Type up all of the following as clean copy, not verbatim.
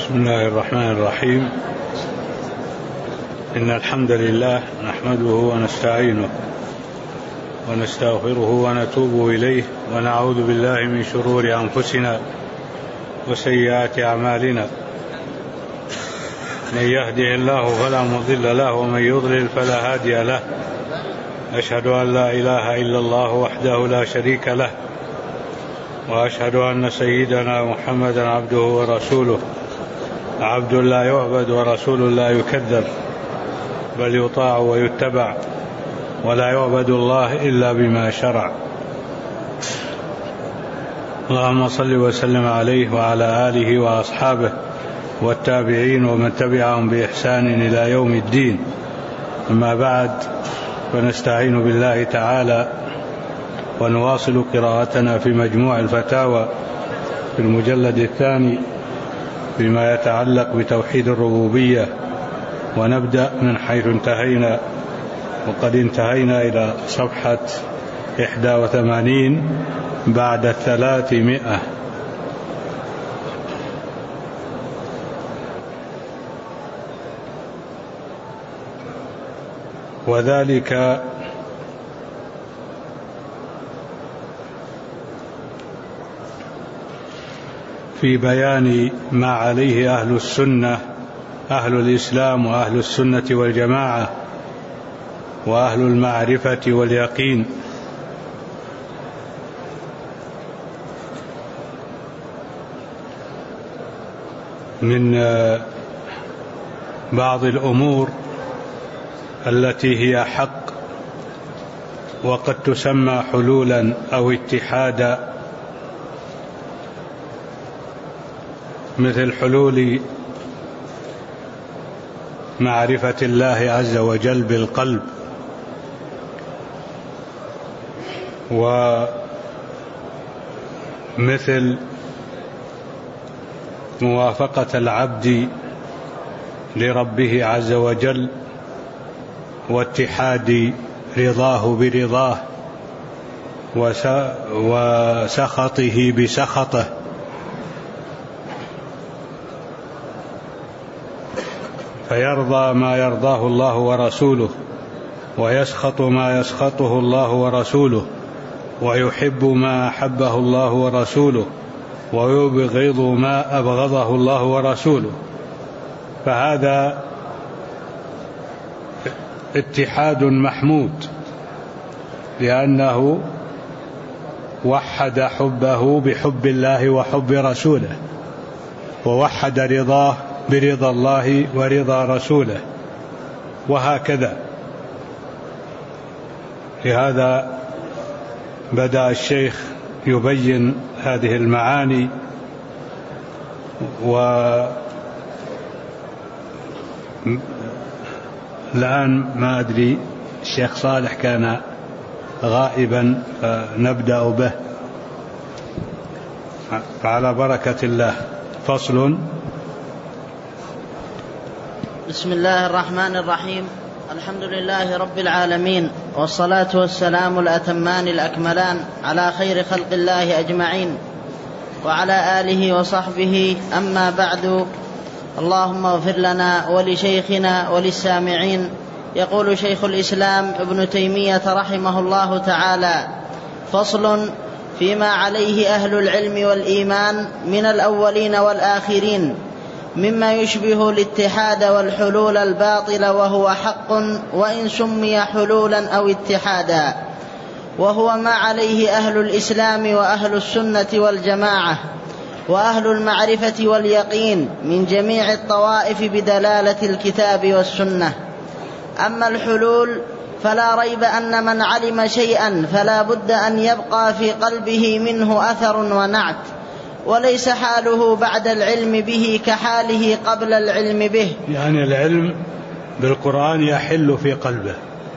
بسم الله الرحمن الرحيم. إن الحمد لله نحمده ونستعينه ونستغفره ونتوب إليه ونعوذ بالله من شرور أنفسنا وسيئات أعمالنا. من يهده الله فلا مضل له ومن يضلل فلا هادي له. أشهد أن لا إله إلا الله وحده لا شريك له، وأشهد أن سيدنا محمدا عبده ورسوله، عبد لا يعبد ورسول لا يكذب، بل يطاع ويتبع، ولا يعبد الله إلا بما شرع. اللهم صل وسلم عليه وعلى آله وأصحابه والتابعين ومن تبعهم بإحسان إلى يوم الدين. أما بعد، فنستعين بالله تعالى ونواصل قراءتنا في مجموع الفتاوى في المجلد الثاني فيما يتعلق بتوحيد الربوبية، ونبدأ من حيث انتهينا، وقد انتهينا إلى صفحة 81 بعد 300. وذلك في بيان ما عليه أهل السنة، أهل الإسلام وأهل السنة والجماعة وأهل المعرفة واليقين، من بعض الأمور التي هي حق وقد تسمى حلولا أو اتحادا، مثل حلول معرفة الله عز وجل بالقلب، ومثل موافقة العبد لربه عز وجل واتحاد رضاه برضاه وسخطه بسخطه. فيرضى ما يرضاه الله ورسوله، ويسخط ما يسخطه الله ورسوله، ويحب ما أحبه الله ورسوله، ويبغض ما أبغضه الله ورسوله. فهذا اتحاد محمود، لأنه وحد حبه بحب الله وحب رسوله، ووحد رضاه برضا الله ورضا رسوله، وهكذا. لهذا بدأ الشيخ يبين هذه المعاني، والآن ما أدري الشيخ صالح كان غائبا، فنبدأ به. فعلى بركة الله. فصل. بسم الله الرحمن الرحيم. الحمد لله رب العالمين، والصلاة والسلام الأتمان الأكملان على خير خلق الله أجمعين، وعلى آله وصحبه. أما بعد، اللهم اغفر لنا ولشيخنا وللسامعين. يقول شيخ الإسلام ابن تيمية رحمه الله تعالى: فصل فيما عليه أهل العلم والإيمان من الأولين والآخرين مما يشبه الاتحاد والحلول الباطل، وهو حق وإن سمي حلولا أو اتحادا، وهو ما عليه أهل الإسلام وأهل السنة والجماعة وأهل المعرفة واليقين من جميع الطوائف بدلالة الكتاب والسنة. أما الحلول فلا ريب أن من علم شيئا فلا بد أن يبقى في قلبه منه أثر ونعت، وليس حاله بعد العلم به كحاله قبل العلم به. يعني العلم بالقرآن يحل في قلبه.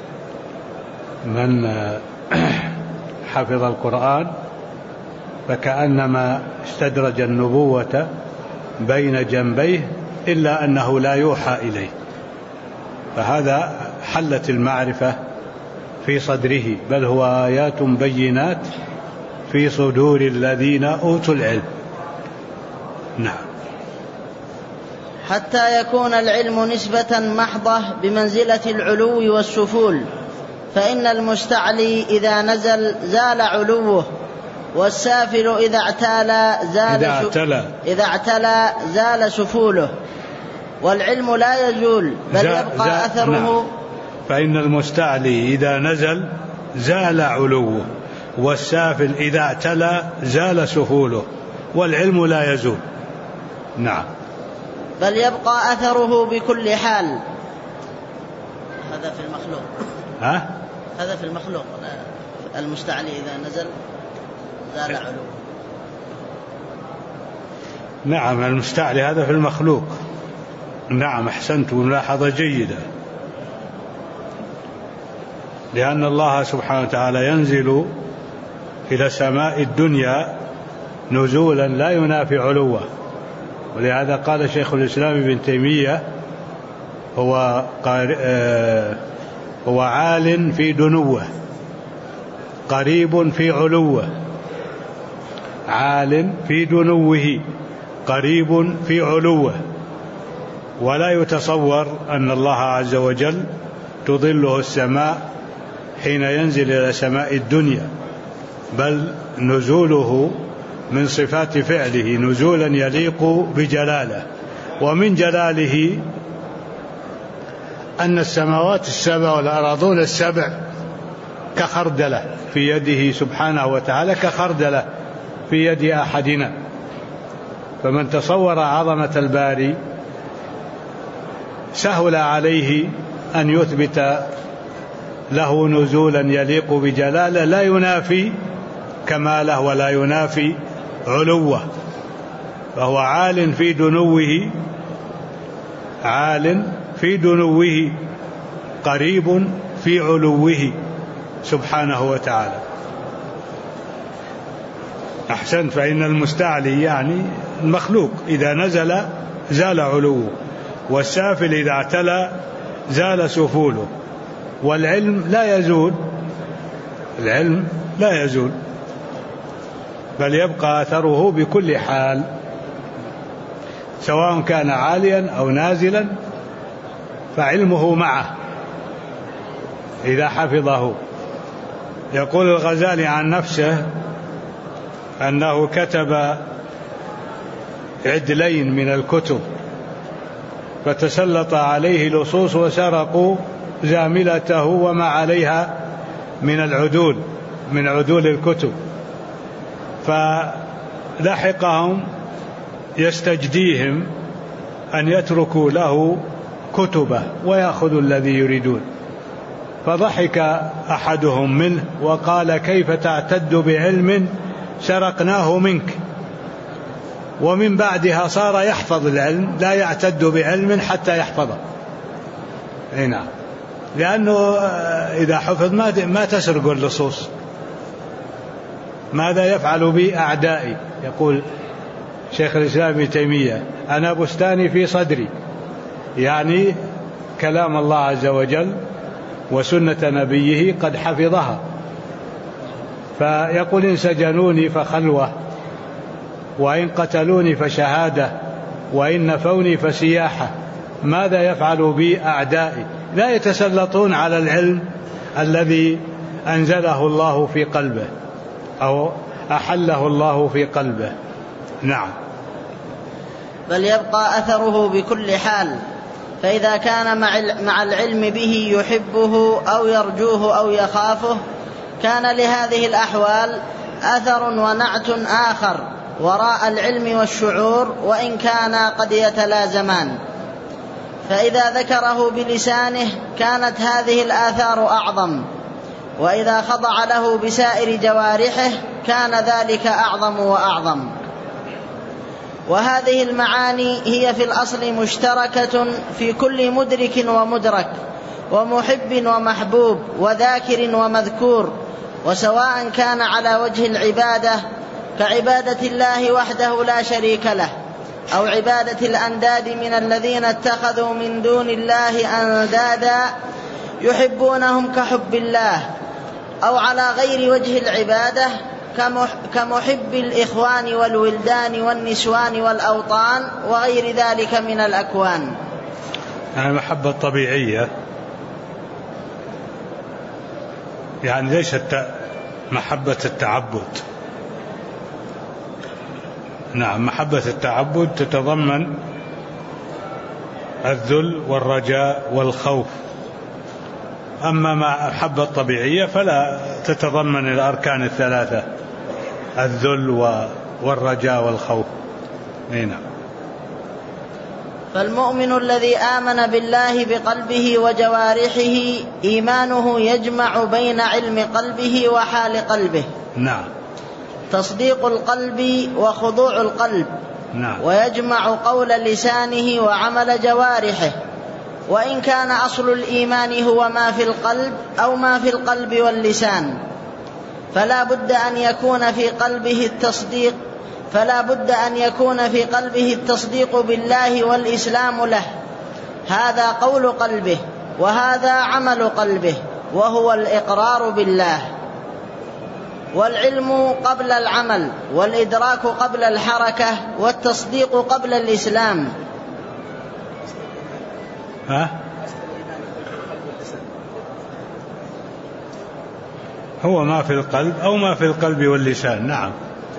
من حفظ القرآن فكأنما استدرج النبوة بين جنبيه، إلا أنه لا يوحى إليه، فهذا حلت المعرفة في صدره، بل هو آيات بينات في صدور الذين أوتوا العلم. نعم. حتى يكون العلم نسبة محضة بمنزلة العلو والسفول، فإن المستعلي إذا نزل زال علوه، والسافل إذا اعتلى زال سفوله، والعلم لا يزول بل يبقى أثره. نعم. فإن المستعلي إذا نزل زال علوه، والسافل إذا اعتلى زال سفوله، والعلم لا يزول. نعم. بل يبقى أثره بكل حال. هذا في المخلوق. هذا في المخلوق. المستعلي إذا نزل زال علوه. نعم، المستعلي هذا في المخلوق. نعم، أحسنت، ملاحظة جيدة. لأن الله سبحانه وتعالى ينزل إلى سماء الدنيا نزولا لا ينافي علوه، ولهذا قال شيخ الإسلام ابن تيمية هو عال في دنوه قريب في علوه، عال في دنوه قريب في علوه. ولا يتصور أن الله عز وجل تظله السماء حين ينزل إلى سماء الدنيا، بل نزوله من صفات فعله نزولا يليق بجلاله. ومن جلاله أن السماوات السبع والأراضون السبع كخردلة في يده سبحانه وتعالى، كخردلة في يد أحدنا. فمن تصور عظمة الباري سهل عليه أن يثبت له نزولا يليق بجلاله لا ينافي كماله ولا ينافي علوه، فهو عال في دنوه قريب في علوه سبحانه وتعالى. أحسن. فإن المستعلي يعني المخلوق إذا نزل زال علوه، والسافل إذا اعتلى زال سفوله، والعلم لا يزول، العلم لا يزول بل يبقى أثره بكل حال، سواء كان عاليا أو نازلا فعلمه معه إذا حفظه. يقول الغزالي عن نفسه أنه كتب عدلين من الكتب فتسلط عليه لصوص وسرقوا زاملته وما عليها من العدول، من عدول الكتب، فلحقهم يستجديهم أن يتركوا له كتبه ويأخذوا الذي يريدون، فضحك أحدهم منه وقال: كيف تعتد بعلم سرقناه منك؟ ومن بعدها صار يحفظ العلم، لا يعتد بعلم حتى يحفظه. نعم، لأنه إذا حفظ ما تسرق اللصوص. ماذا يفعل بي أعدائي؟ يقول شيخ الإسلام ابن تيمية: أنا بستاني في صدري، يعني كلام الله عز وجل وسنة نبيه قد حفظها. فيقول: إن سجنوني فخلوة، وإن قتلوني فشهادة، وإن نفوني فسياحة. ماذا يفعل بي أعدائي؟ لا يتسلطون على العلم الذي أنزله الله في قلبه أو أحله الله في قلبه. نعم. بل يبقى أثره بكل حال، فإذا كان مع العلم به يحبه أو يرجوه أو يخافه كان لهذه الأحوال أثر ونعت آخر وراء العلم والشعور، وإن كانا قد يتلازمان. فإذا ذكره بلسانه كانت هذه الآثار أعظم، وإذا خضع له بسائر جوارحه كان ذلك أعظم وأعظم. وهذه المعاني هي في الأصل مشتركة في كل مدرك ومدرك، ومحب ومحبوب، وذاكر ومذكور، وسواء كان على وجه العبادة كعبادة الله وحده لا شريك له، أو عبادة الأنداد من الذين اتخذوا من دون الله أندادا يحبونهم كحب الله، أو على غير وجه العبادة كمحب الإخوان والولدان والنسوان والأوطان وغير ذلك من الأكوان. يعني محبة طبيعية، يعني ليست محبة التعبد. نعم، محبة التعبد تتضمن الذل والرجاء والخوف، أما محبة طبيعية فلا تتضمن الأركان الثلاثة، الذل والرجاء والخوف. نعم. فالمؤمن الذي آمن بالله بقلبه وجوارحه إيمانه يجمع بين علم قلبه وحال قلبه. نعم. تصديق القلب وخضوع القلب. نعم. ويجمع قول لسانه وعمل جوارحه، وإن كان أصل الإيمان هو ما في القلب أو ما في القلب واللسان، فلا بد أن يكون في قلبه التصديق بالله والإسلام له، هذا قول قلبه وهذا عمل قلبه، وهو الإقرار بالله. والعلم قبل العمل، والإدراك قبل الحركة، والتصديق قبل الإسلام. هو ما في القلب أو ما في القلب واللسان. نعم.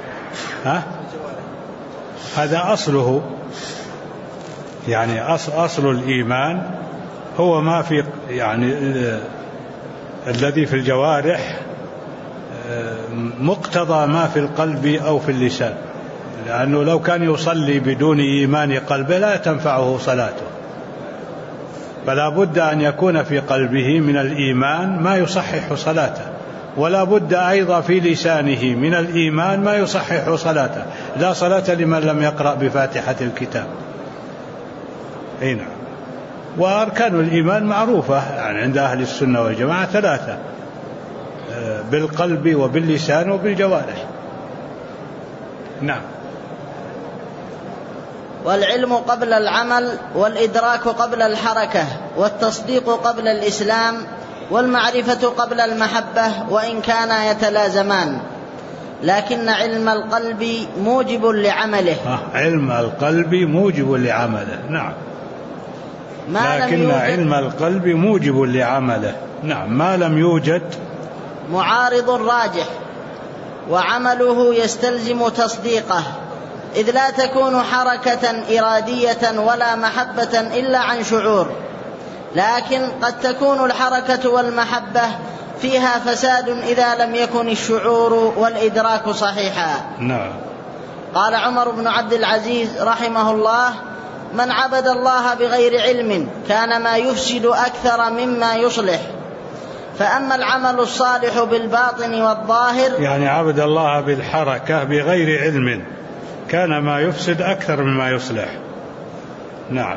هذا أصله، يعني أصل الإيمان هو ما في، يعني الذي في الجوارح مقتضى ما في القلب أو في اللسان، لأنه لو كان يصلي بدون إيمان قلبه لا تنفعه صلاته، فلا بد أن يكون في قلبه من الإيمان ما يصحح صلاته، ولا بد أيضا في لسانه من الإيمان ما يصحح صلاته. لا صلاة لمن لم يقرأ بفاتحة الكتاب. نعم. وأركان الإيمان معروفة يعني عند أهل السنة والجماعة ثلاثة: بالقلب وباللسان وبالجوارح. نعم. والعلم قبل العمل، والإدراك قبل الحركة، والتصديق قبل الإسلام، والمعرفة قبل المحبة، وإن كانا يتلازمان، لكن علم القلب موجب لعمله. علم القلب موجب لعمله. نعم. لكن علم القلب موجب لعمله. نعم. ما لم يوجد معارض راجح وعمله يستلزم تصديقه، إذ لا تكون حركة إرادية ولا محبة إلا عن شعور، لكن قد تكون الحركة والمحبة فيها فساد إذا لم يكن الشعور والإدراك صحيحا. نعم. قال عمر بن عبد العزيز رحمه الله: من عبد الله بغير علم كان ما يفسد أكثر مما يصلح. فأما العمل الصالح بالباطن والظاهر، يعني عبد الله بالحركة بغير علم كان ما يفسد أكثر مما يصلح. نعم.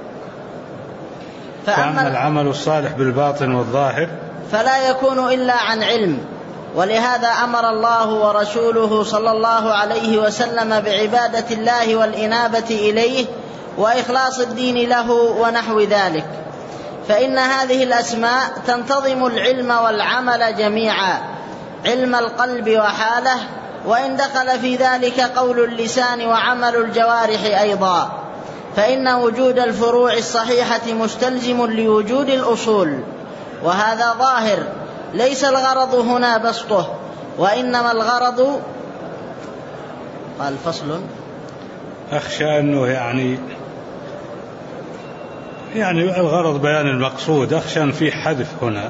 فأما العمل الصالح بالباطن والظاهر فلا يكون إلا عن علم. ولهذا أمر الله ورسوله صلى الله عليه وسلم بعبادة الله والإنابة إليه وإخلاص الدين له ونحو ذلك، فإن هذه الأسماء تنتظم العلم والعمل جميعا، علم القلب وحاله، وإن دخل في ذلك قول اللسان وعمل الجوارح أيضا، فإن وجود الفروع الصحيحة مستلزم لوجود الأصول، وهذا ظاهر، ليس الغرض هنا بسطه، وإنما الغرض. قال فصل: أخشى أنه يعني الغرض بيان المقصود، أخشى أن في حذف هنا،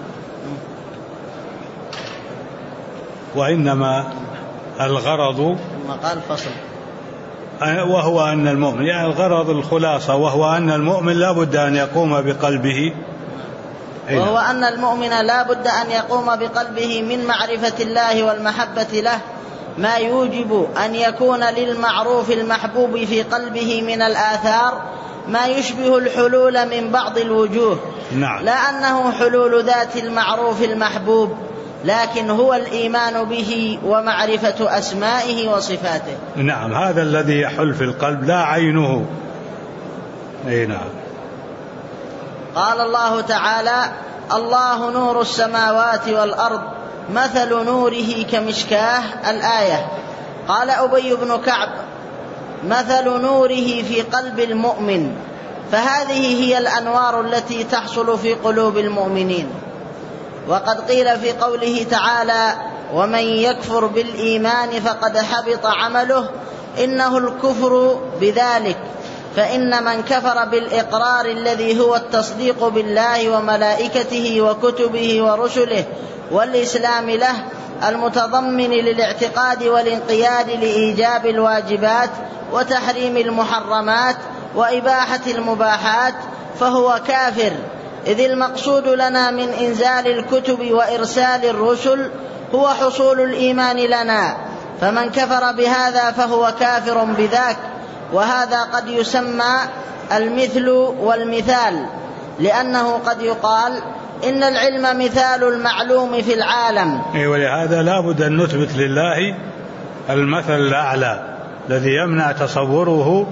وإنما الغرض قال فصل، وهو أن المؤمن، يعني الغرض الخلاصة، وهو أن المؤمن لا بد أن يقوم بقلبه، وهو أن المؤمن لا بد أن يقوم بقلبه من معرفة الله والمحبة له ما يوجب أن يكون للمعروف المحبوب في قلبه من الآثار ما يشبه الحلول من بعض الوجوه. نعم. لا أنه حلول ذات المعروف المحبوب، لكن هو الإيمان به ومعرفة أسمائه وصفاته. نعم. هذا الذي يحل في القلب لا عينه. نعم. قال الله تعالى: الله نور السماوات والأرض مثل نوره كمشكاه الآية. قال أبي بن كعب: مثل نوره في قلب المؤمن، فهذه هي الأنوار التي تحصل في قلوب المؤمنين. وقد قيل في قوله تعالى: ومن يكفر بالإيمان فقد حبط عمله، إنه الكفر بذلك، فإن من كفر بالإقرار الذي هو التصديق بالله وملائكته وكتبه ورسله والإسلام له المتضمن للاعتقاد والانقياد لإيجاب الواجبات وتحريم المحرمات وإباحة المباحات، فهو كافر، إذ المقصود لنا من إنزال الكتب وإرسال الرسل هو حصول الإيمان لنا، فمن كفر بهذا فهو كافر بذاك. وهذا قد يسمى المثل والمثال، لأنه قد يقال إن العلم مثال المعلوم في العالم. ولهذا لا بد أن نثبت لله المثل الأعلى الذي يمنع تصوره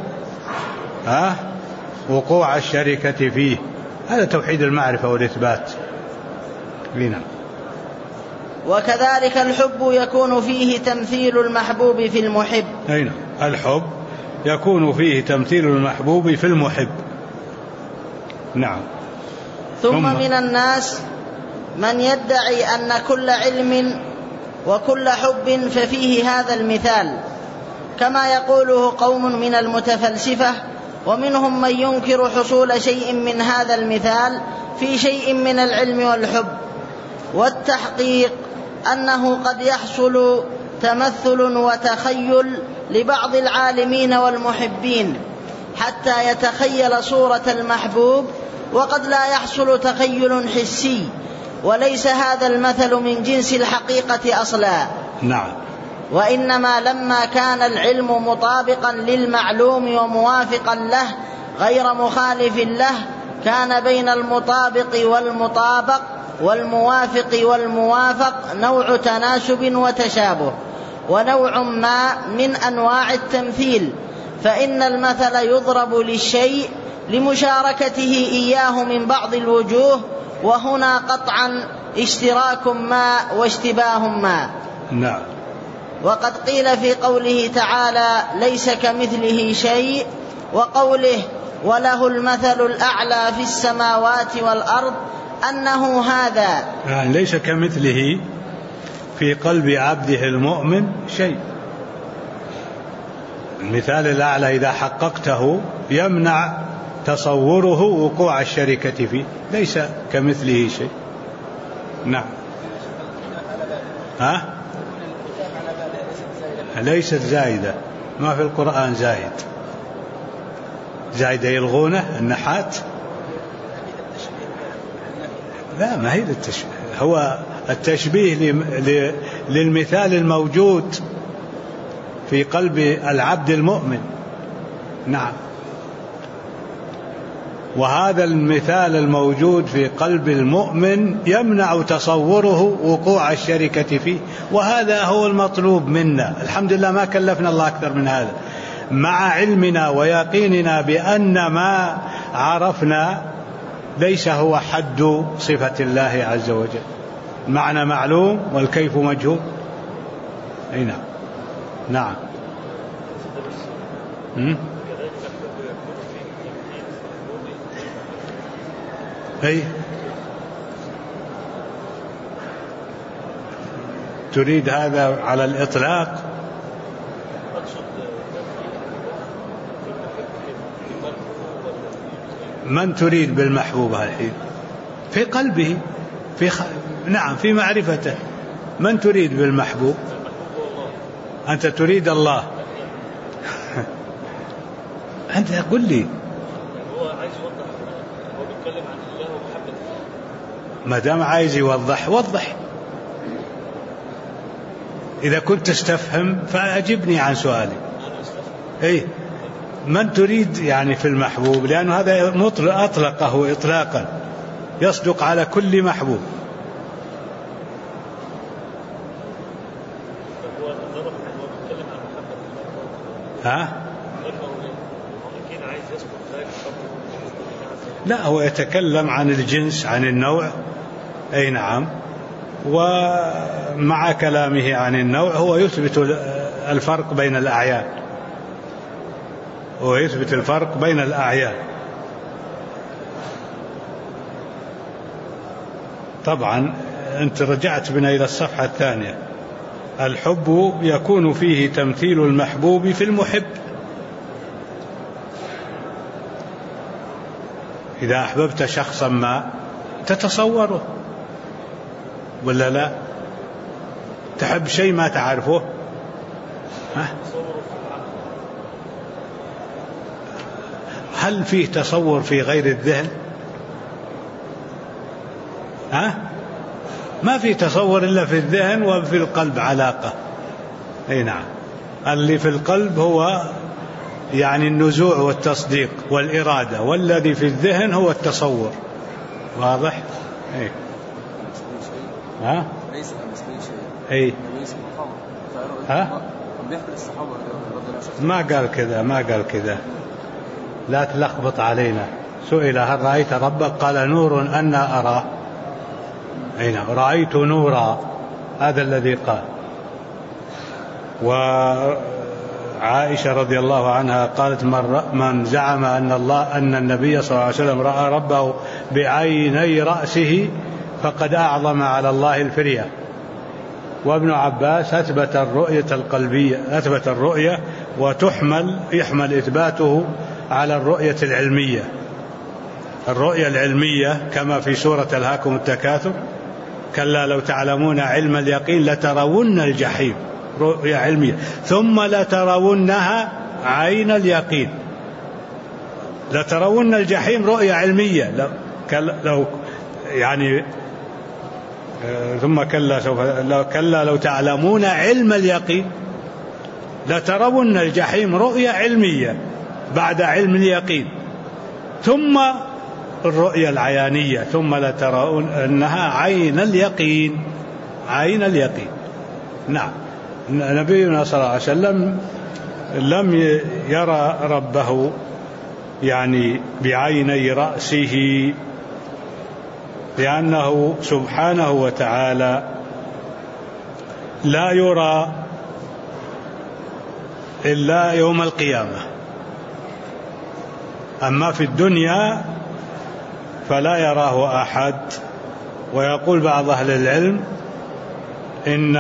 وقوع الشركة فيه. هذا توحيد المعرفة والإثبات. بنا. وكذلك الحب يكون فيه تمثيل المحبوب في المحب. أين الحب يكون فيه تمثيل المحبوب في المحب. نعم. ثم من الناس من يدعي أن كل علم وكل حب ففيه هذا المثال، كما يقوله قوم من المتفلسفة، ومنهم من ينكر حصول شيء من هذا المثال في شيء من العلم والحب. والتحقيق أنه قد يحصل تمثل وتخيل لبعض العالمين والمحبين حتى يتخيل صورة المحبوب، وقد لا يحصل تخيل حسي، وليس هذا المثل من جنس الحقيقة أصلا. نعم. وإنما لما كان العلم مطابقا للمعلوم وموافقا له غير مخالف له، كان بين المطابق والمطابق والموافق والموافق نوع تناسب وتشابه، ونوع ما من أنواع التمثيل، فإن المثل يضرب للشيء لمشاركته إياه من بعض الوجوه، وهنا قطعا اشتراك ما واشتباه ما. نعم. وقد قيل في قوله تعالى: ليس كمثله شيء، وقوله: وله المثل الأعلى في السماوات والأرض، أنه هذا يعني ليس كمثله في قلب عبده المؤمن شيء. المثال الأعلى إذا حققته يمنع تصوره وقوع الشركة فيه، ليس كمثله شيء. نعم. ليست زائدة، ما في القرآن زائدة يلغونه النحات. لا، ما هي للتشبيه، هو التشبيه للمثال الموجود في قلب العبد المؤمن. نعم. وهذا المثال الموجود في قلب المؤمن يمنع تصوره وقوع الشركة فيه، وهذا هو المطلوب منا. الحمد لله ما كلفنا الله أكثر من هذا، مع علمنا ويقيننا بأن ما عرفنا ليس هو حد صفة الله عز وجل. المعنى معلوم والكيف مجهول. أي نعم. نعم. أي تريد هذا على الإطلاق؟ من تريد بالمحبوب الحين؟ في قلبه، نعم، في معرفته. من تريد بالمحبوب؟ أنت تريد الله. أنت قل لي. هو عايز يوضح، هو بيتكلم عن الله ومحبته. ما دام عايز يوضح وضح. إذا كنت تستفهم فأجبني عن سؤالي. أي من تريد يعني في المحبوب، لأنه هذا أطلقه إطلاقا يصدق على كل محبوب. لا، هو يتكلم عن الجنس، عن النوع. أي نعم. ومع كلامه عن النوع هو يثبت الفرق بين الأعيان، ويثبت الفرق بين الأعيان. طبعا أنت رجعت بنا إلى الصفحة الثانية. الحب يكون فيه تمثيل المحبوب في المحب. إذا أحببت شخصا ما تتصوره ولا لا؟ تحب شيء ما تعرفه، هل فيه تصور في غير الذهن؟ ما في تصور إلا في الذهن، وفي القلب علاقة. أي نعم، اللي في القلب هو يعني النزوع والتصديق والإرادة، والذي في الذهن هو التصور. واضح؟ أي. ليس كمثله شيء. أي. ما قال كذا، ما قال كذا، لا تلخبط علينا. سئل هل رأيت ربك؟ قال نور أنا أرى. أين رأيت نورا، هذا الذي قال. وعائشة رضي الله عنها قالت من زعم أن النبي صلى الله عليه وسلم رأى ربه بعيني رأسه فقد أعظم على الله الفرية. وابن عباس أثبت الرؤية القلبية، أثبت الرؤية، يحمل إثباته على الرؤية العلمية. الرؤية العلمية كما في سورة ألهاكم التكاثر، كلا لو تعلمون علم اليقين لترون الجحيم، رؤية علمية. ثم لترونها عين اليقين، لترون الجحيم رؤية علمية. لو يعني ثم كلا لو تعلمون علم اليقين لترون الجحيم، رؤية علمية بعد علم اليقين. ثم الرؤية العيانية، ثم لترون أنها عين اليقين، عين اليقين. نعم، نبينا صلى الله عليه وسلم لم يرى ربه يعني بعيني رأسه، لأنه سبحانه وتعالى لا يرى إلا يوم القيامة. أما في الدنيا فلا يراه أحد. ويقول بعض أهل العلم إن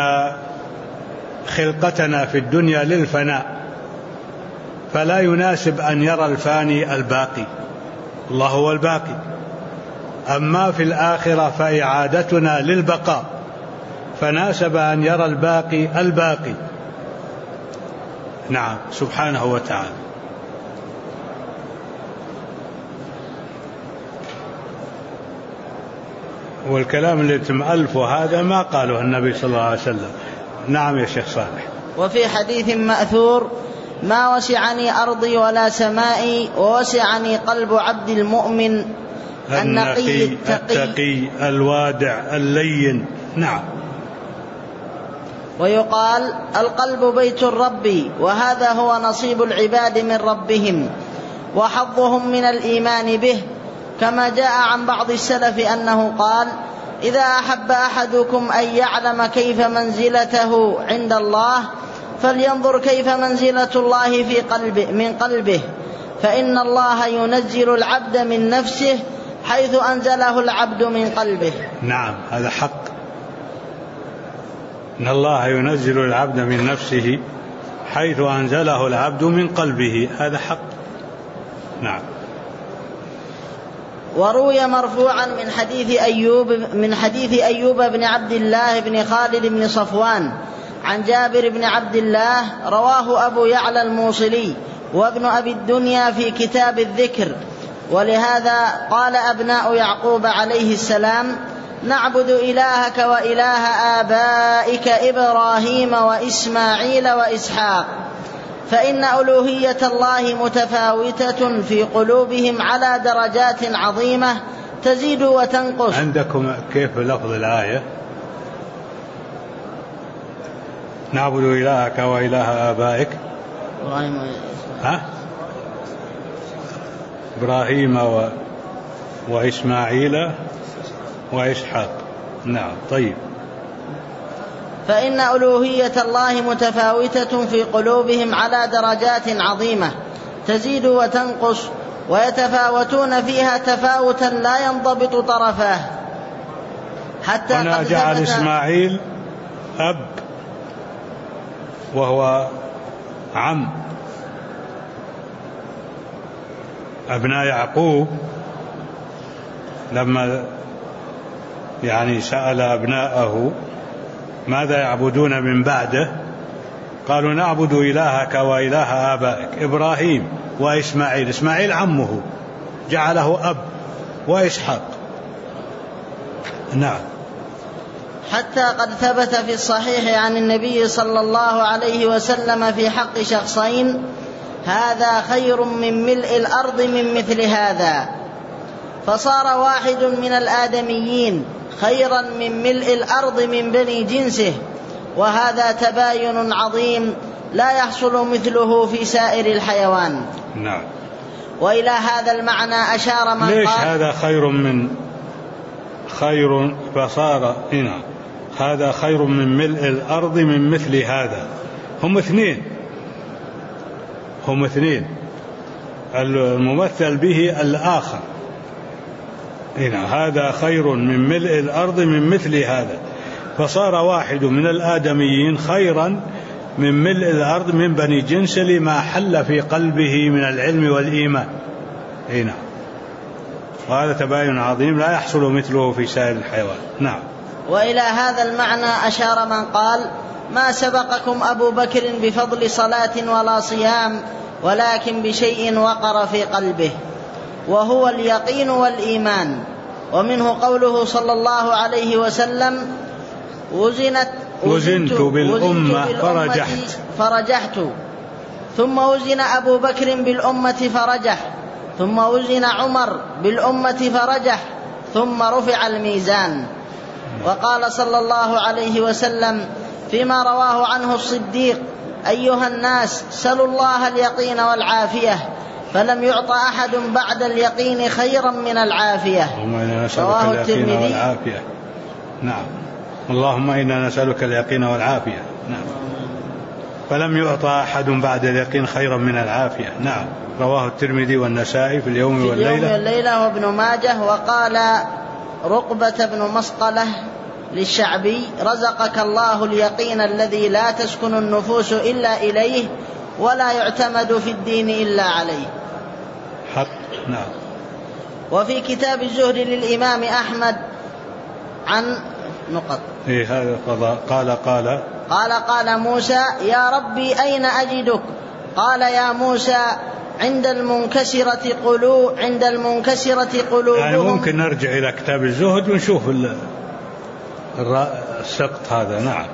خلقتنا في الدنيا للفناء، فلا يناسب أن يرى الفاني الباقي، الله هو الباقي. أما في الآخرة فإعادتنا للبقاء، فناسب أن يرى الباقي الباقي. نعم، سبحانه وتعالى. والكلام اللي تمألفه هذا ما قاله النبي صلى الله عليه وسلم. نعم يا شيخ صالح. وفي حديث مأثور: ما وسعني أرضي ولا سمائي، ووسعني قلب عبد المؤمن النقي التقي الوادع اللين. نعم. ويقال: القلب بيت الرب، وهذا هو نصيب العباد من ربهم وحظهم من الإيمان به، كما جاء عن بعض السلف أنه قال: إذا أحب أحدكم أن يعلم كيف منزلته عند الله فلينظر كيف منزلة الله من قلبه، فإن الله ينزل العبد من نفسه حيث أنزله العبد من قلبه. نعم، هذا حق، إن الله ينزل العبد من نفسه حيث أنزله العبد من قلبه، هذا حق. نعم. وروي مرفوعا من حديث أيوب بن عبد الله بن خالد بن صفوان عن جابر بن عبد الله، رواه أبو يعلى الموصلي وابن أبي الدنيا في كتاب الذكر. ولهذا قال أبناء يعقوب عليه السلام: نعبد إلهك وإله آبائك إبراهيم وإسماعيل وإسحاق، فإن ألوهية الله متفاوتة في قلوبهم على درجات عظيمة تزيد وتنقص. عندكم كيف لفظ الآية؟ نعبد إلهك وإله آبائك إبراهيم وإسماعيل وإسحاق. نعم، طيب. فإن ألوهية الله متفاوتة في قلوبهم على درجات عظيمة تزيد وتنقص، ويتفاوتون فيها تفاوتا لا ينضبط طرفاه. حتى هنا جعل إسماعيل أب وهو عم أبناء يعقوب، لما سأل أبناءه ماذا يعبدون من بعده، قالوا نعبد إلهك وإله آبائك إبراهيم وإسماعيل. إسماعيل عمه جعله أب، وإسحاق. نعم. حتى قد ثبت في الصحيح عن النبي صلى الله عليه وسلم في حق شخصين: هذا خير من ملء الأرض من مثل هذا. فصار واحد من الآدميين خيرا من ملء الأرض من بني جنسه، وهذا تباين عظيم لا يحصل مثله في سائر الحيوان. نعم. وإلى هذا المعنى أشار من ليش قال: هذا خير فصار هنا هذا خير من ملء الأرض من مثل هذا. هم اثنين، الممثل به الآخر. هنا هذا خير من ملء الأرض من مثل هذا، فصار واحد من الآدميين خيرا من ملء الأرض من بني جنس لما حل في قلبه من العلم والإيمان. هنا وهذا تباين عظيم لا يحصل مثله في سائر الحيوان. نعم. وإلى هذا المعنى أشار من قال: ما سبقكم أبو بكر بفضل صلاة ولا صيام، ولكن بشيء وقر في قلبه، وهو اليقين والإيمان. ومنه قوله صلى الله عليه وسلم: وزنت بالأمة فرجحت. ثم وزن أبو بكر بالأمة فرجح، ثم وزن عمر بالأمة فرجح، ثم رفع الميزان. وقال صلى الله عليه وسلم فيما رواه عنه الصديق: أيها الناس سلوا الله اليقين والعافية، فلم يعط أحد بعد اليقين خيرا من العافية. رواه الترمذي. نعم. اللهم إنا نسألك اليقين والعافية. نعم. فلم يعط أحد بعد اليقين خيرا من العافية. نعم. رواه الترمذي والنسائي في اليوم والليلة وابن ماجه. وقال رقبة بن مسقلة للشعبي: رزقك الله اليقين الذي لا تسكن النفوس إلا إليه، ولا يعتمد في الدين إلا عليه. حق. نعم. وفي كتاب الزهد للإمام أحمد عن نقط هذا قال موسى: يا ربي أين أجدك؟ قال: يا موسى عند المنكسرة قلوبهم. ممكن نرجع إلى كتاب الزهد ونشوف السقط هذا. نعم.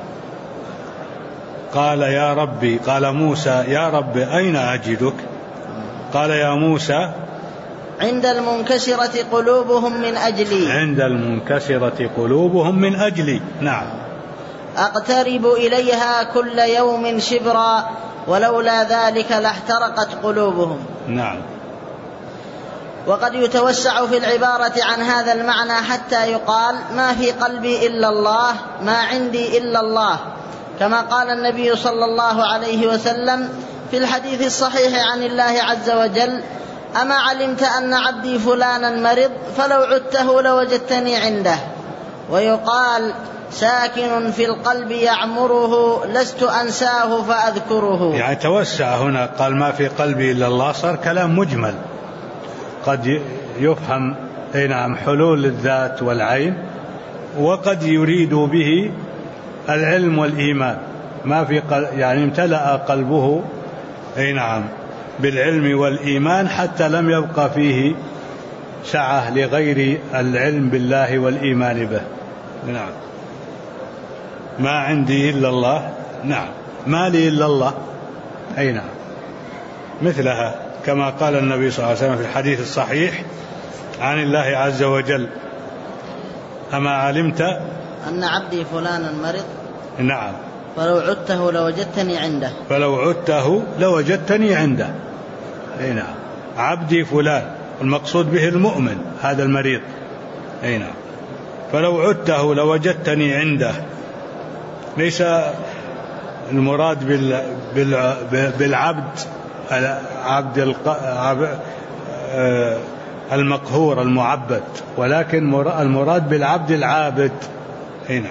قال يا ربي، قال موسى: يا رب أين أجدك؟ قال يا موسى: عند المنكسرة قلوبهم من أجلي. نعم. أقترب إليها كل يوم شبرا، ولولا ذلك لاحترقت قلوبهم. نعم. وقد يتوسع في العبارة عن هذا المعنى حتى يقال: ما في قلبي إلا الله، ما عندي إلا الله، كما قال النبي صلى الله عليه وسلم في الحديث الصحيح عن الله عز وجل: أما علمت أن عبدي فلانا مرض فلو عدته لوجدتني عنده. ويقال: ساكن في القلب يعمره لست أنساه فأذكره. توسع هنا، قال ما في قلبي إلا الله، صار كلام مجمل قد يفهم حلول الذات والعين، وقد يريد به العلم والإيمان. ما في امتلأ قلبه بالعلم والإيمان حتى لم يبقى فيه سعة لغير العلم بالله والإيمان به. نعم. ما عندي إلا الله. نعم. ما لي إلا الله. نعم. مثلها كما قال النبي صلى الله عليه وسلم في الحديث الصحيح عن الله عز وجل: أما علمت أن عبدي فلانا مرض. نعم. فلو عدته لوجدتني عنده. نعم. عبدي فلان، المقصود به المؤمن هذا المريض. نعم. فلو عدته لوجدتني عنده. ليس المراد بالعبد المقهور المعبد، ولكن المراد بالعبد العابد هنا.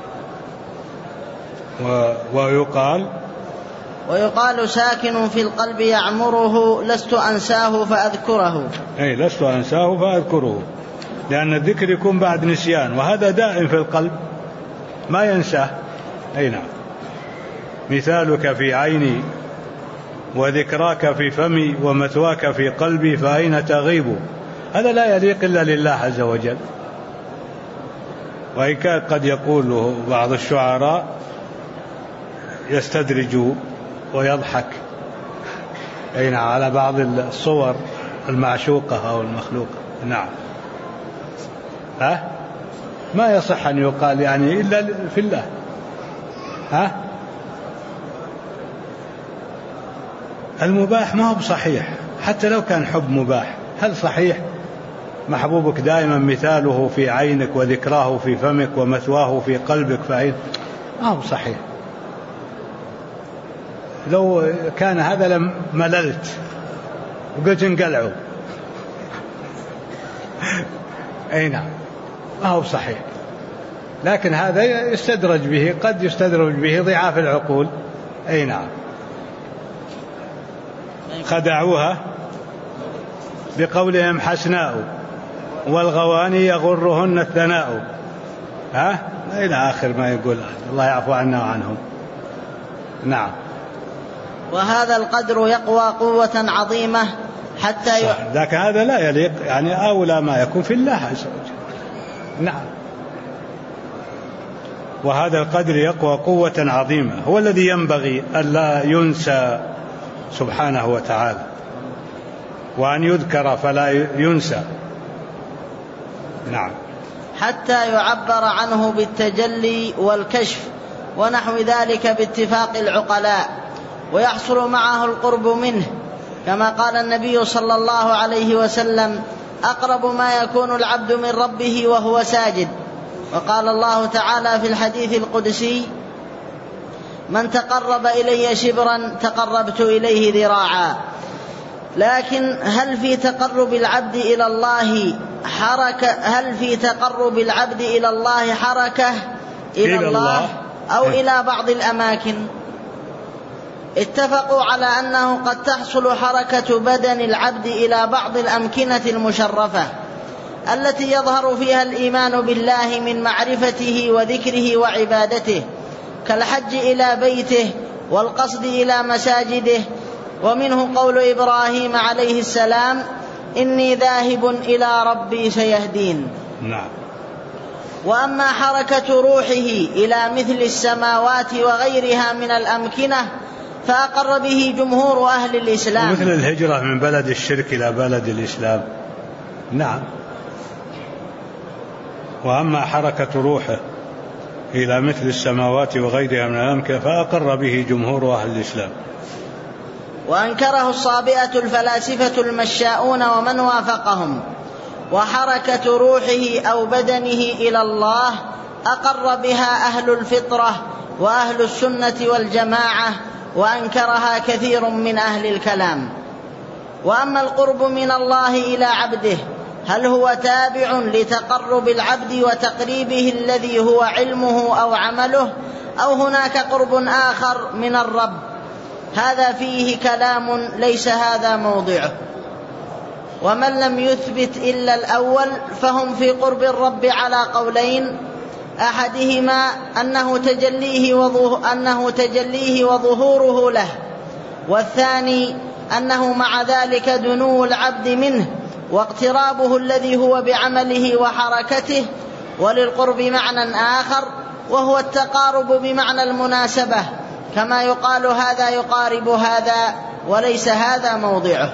ويقال ساكن في القلب يعمره لست أنساه فأذكره. أي لست أنساه فأذكره، لأن الذكر يكون بعد نسيان، وهذا دائم في القلب ما ينساه. أي نعم. مثالك في عيني وذكراك في فمي ومثواك في قلبي فأين تغيب. هذا لا يليق إلا لله عز وجل، وإن كان قد يقول بعض الشعراء يستدرج ويضحك أين على بعض الصور المعشوقة أو المخلوقة. نعم. ما يصح أن يقال يعني إلا في الله. المباح ما هو بصحيح، حتى لو كان حب مباح. هل صحيح محبوبك دائما مثاله في عينك وذكراه في فمك ومثواه في قلبك فأين؟ ما هو صحيح. لو كان هذا لمللت وقلت انقلعوا. أي نعم، ما هو صحيح. لكن هذا يستدرج به، قد يستدرج به ضعاف العقول. أي نعم. خدعوها بقولهم حسناء والغواني يغرهن الثناء. إلى آخر ما يقول. الله يعفو عنا وعنهم. نعم. وهذا القدر يقوى قوة عظيمة حتى لكن هذا لا يليق، يعني أولى ما يكون في الله عز وجل. نعم. وهذا القدر يقوى قوة عظيمة، هو الذي ينبغي ألا ينسى سبحانه وتعالى، وأن يذكر فلا ينسى. نعم. حتى يعبر عنه بالتجلي والكشف ونحو ذلك باتفاق العقلاء، ويحصل معه القرب منه، كما قال النبي صلى الله عليه وسلم: أقرب ما يكون العبد من ربه وهو ساجد. وقال الله تعالى في الحديث القدسي: من تقرب إلي شبرا تقربت إليه ذراعا. لكن هل في تقرب العبد إلى الله حركة إلى الله أو إلى بعض الأماكن؟ اتفقوا على أنه قد تحصل حركة بدن العبد إلى بعض الأمكنة المشرفة التي يظهر فيها الإيمان بالله من معرفته وذكره وعبادته، كالحج إلى بيته والقصد إلى مساجده. ومنه قول إبراهيم عليه السلام: إني ذاهب إلى ربي سيهدين. نعم. وأما حركة روحه إلى مثل السماوات وغيرها من الأمكنة فأقر به جمهور أهل الإسلام، مثل الهجرة من بلد الشرك إلى بلد الإسلام. نعم. وأما حركة روحه إلى مثل السماوات وغيرها من الأمكنة فأقر به جمهور أهل الإسلام. وأنكره الصابئة الفلاسفة المشاؤون ومن وافقهم. وحركة روحه أو بدنه إلى الله أقر بها أهل الفطرة وأهل السنة والجماعة، وأنكرها كثير من أهل الكلام. وأما القرب من الله إلى عبده، هل هو تابع لتقرب العبد وتقريبه الذي هو علمه أو عمله، أو هناك قرب آخر من الرب؟ هذا فيه كلام ليس هذا موضعه. ومن لم يثبت إلا الأول فهم في قرب الرب على قولين: أحدهما أنه تجليه وظهوره له، والثاني أنه مع ذلك دنو العبد منه واقترابه الذي هو بعمله وحركته. وللقرب معنى آخر وهو التقارب بمعنى المناسبة، كما يقال هذا يقارب هذا، وليس هذا موضعه.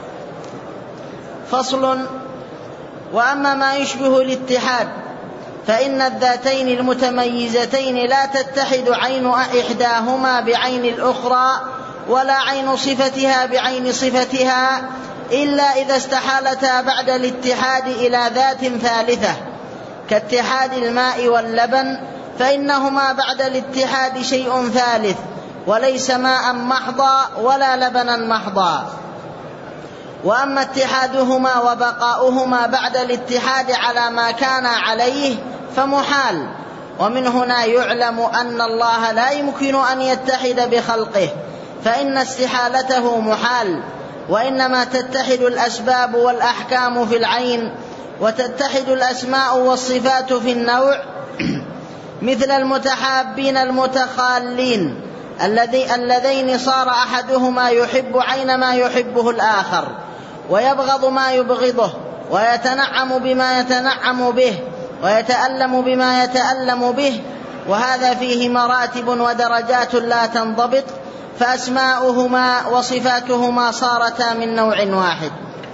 فصل. وأما ما يشبه الاتحاد فإن الذاتين المتميزتين لا تتحد عين إحداهما بعين الأخرى، ولا عين صفتها بعين صفتها، إلا إذا استحالتا بعد الاتحاد إلى ذات ثالثة، كاتحاد الماء واللبن، فإنهما بعد الاتحاد شيء ثالث، وليس ماء محضا ولا لبنا محضا. وأما اتحادهما وبقاؤهما بعد الاتحاد على ما كان عليه فمحال. ومن هنا يعلم أن الله لا يمكن أن يتحد بخلقه، فإن استحالته محال، وإنما تتحد الأسباب والأحكام في العين، وتتحد الأسماء والصفات في النوع، مثل المتحابين المتخالين اللذين صار أحدهما يحب عين ما يحبه الآخر، ويبغض ما يبغضه، ويتنعم بما يتنعم به، ويتألم بما يتألم به. وهذا فيه مراتب ودرجات لا تنضبط، فأسماؤهما وصفاتهما صارتا من نوع واحد.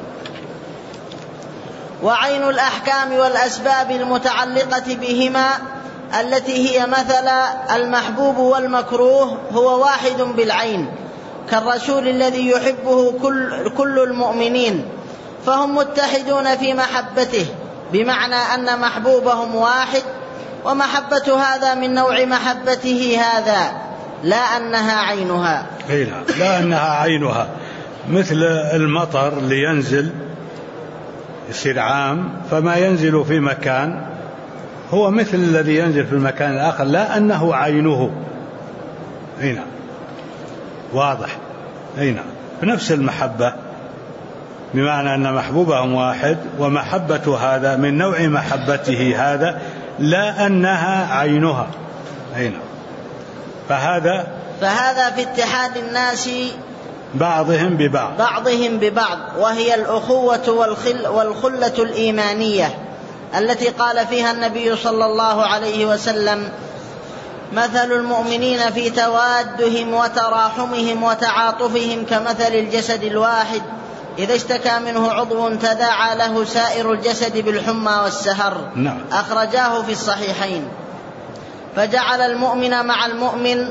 وعين الأحكام والأسباب المتعلقة بهما التي هي مثل المحبوب والمكروه هو واحد بالعين، كالرسول الذي يحبه كل المؤمنين، فهم متحدون في محبته، بمعنى أن محبوبهم واحد، ومحبة هذا من نوع محبته هذا، لا أنها عينها. لا أنها عينها، مثل المطر اللي ينزل يصير عام، فما ينزل في مكان هو مثل الذي ينزل في المكان الآخر، لا أنه عينه. هنا واضح، هنا بنفس المحبة، بمعنى أن محبوبهم واحد، ومحبة هذا من نوع محبته هذا، لا أنها عينها. هنا فهذا في اتحاد الناس بعضهم ببعض، وهي الأخوة والخلة الإيمانية التي قال فيها النبي صلى الله عليه وسلم: مثل المؤمنين في توادهم وتراحمهم وتعاطفهم كمثل الجسد الواحد إذا اشتكى منه عضو تداعى له سائر الجسد بالحمى والسهر. أخرجاه في الصحيحين. فجعل المؤمن مع المؤمن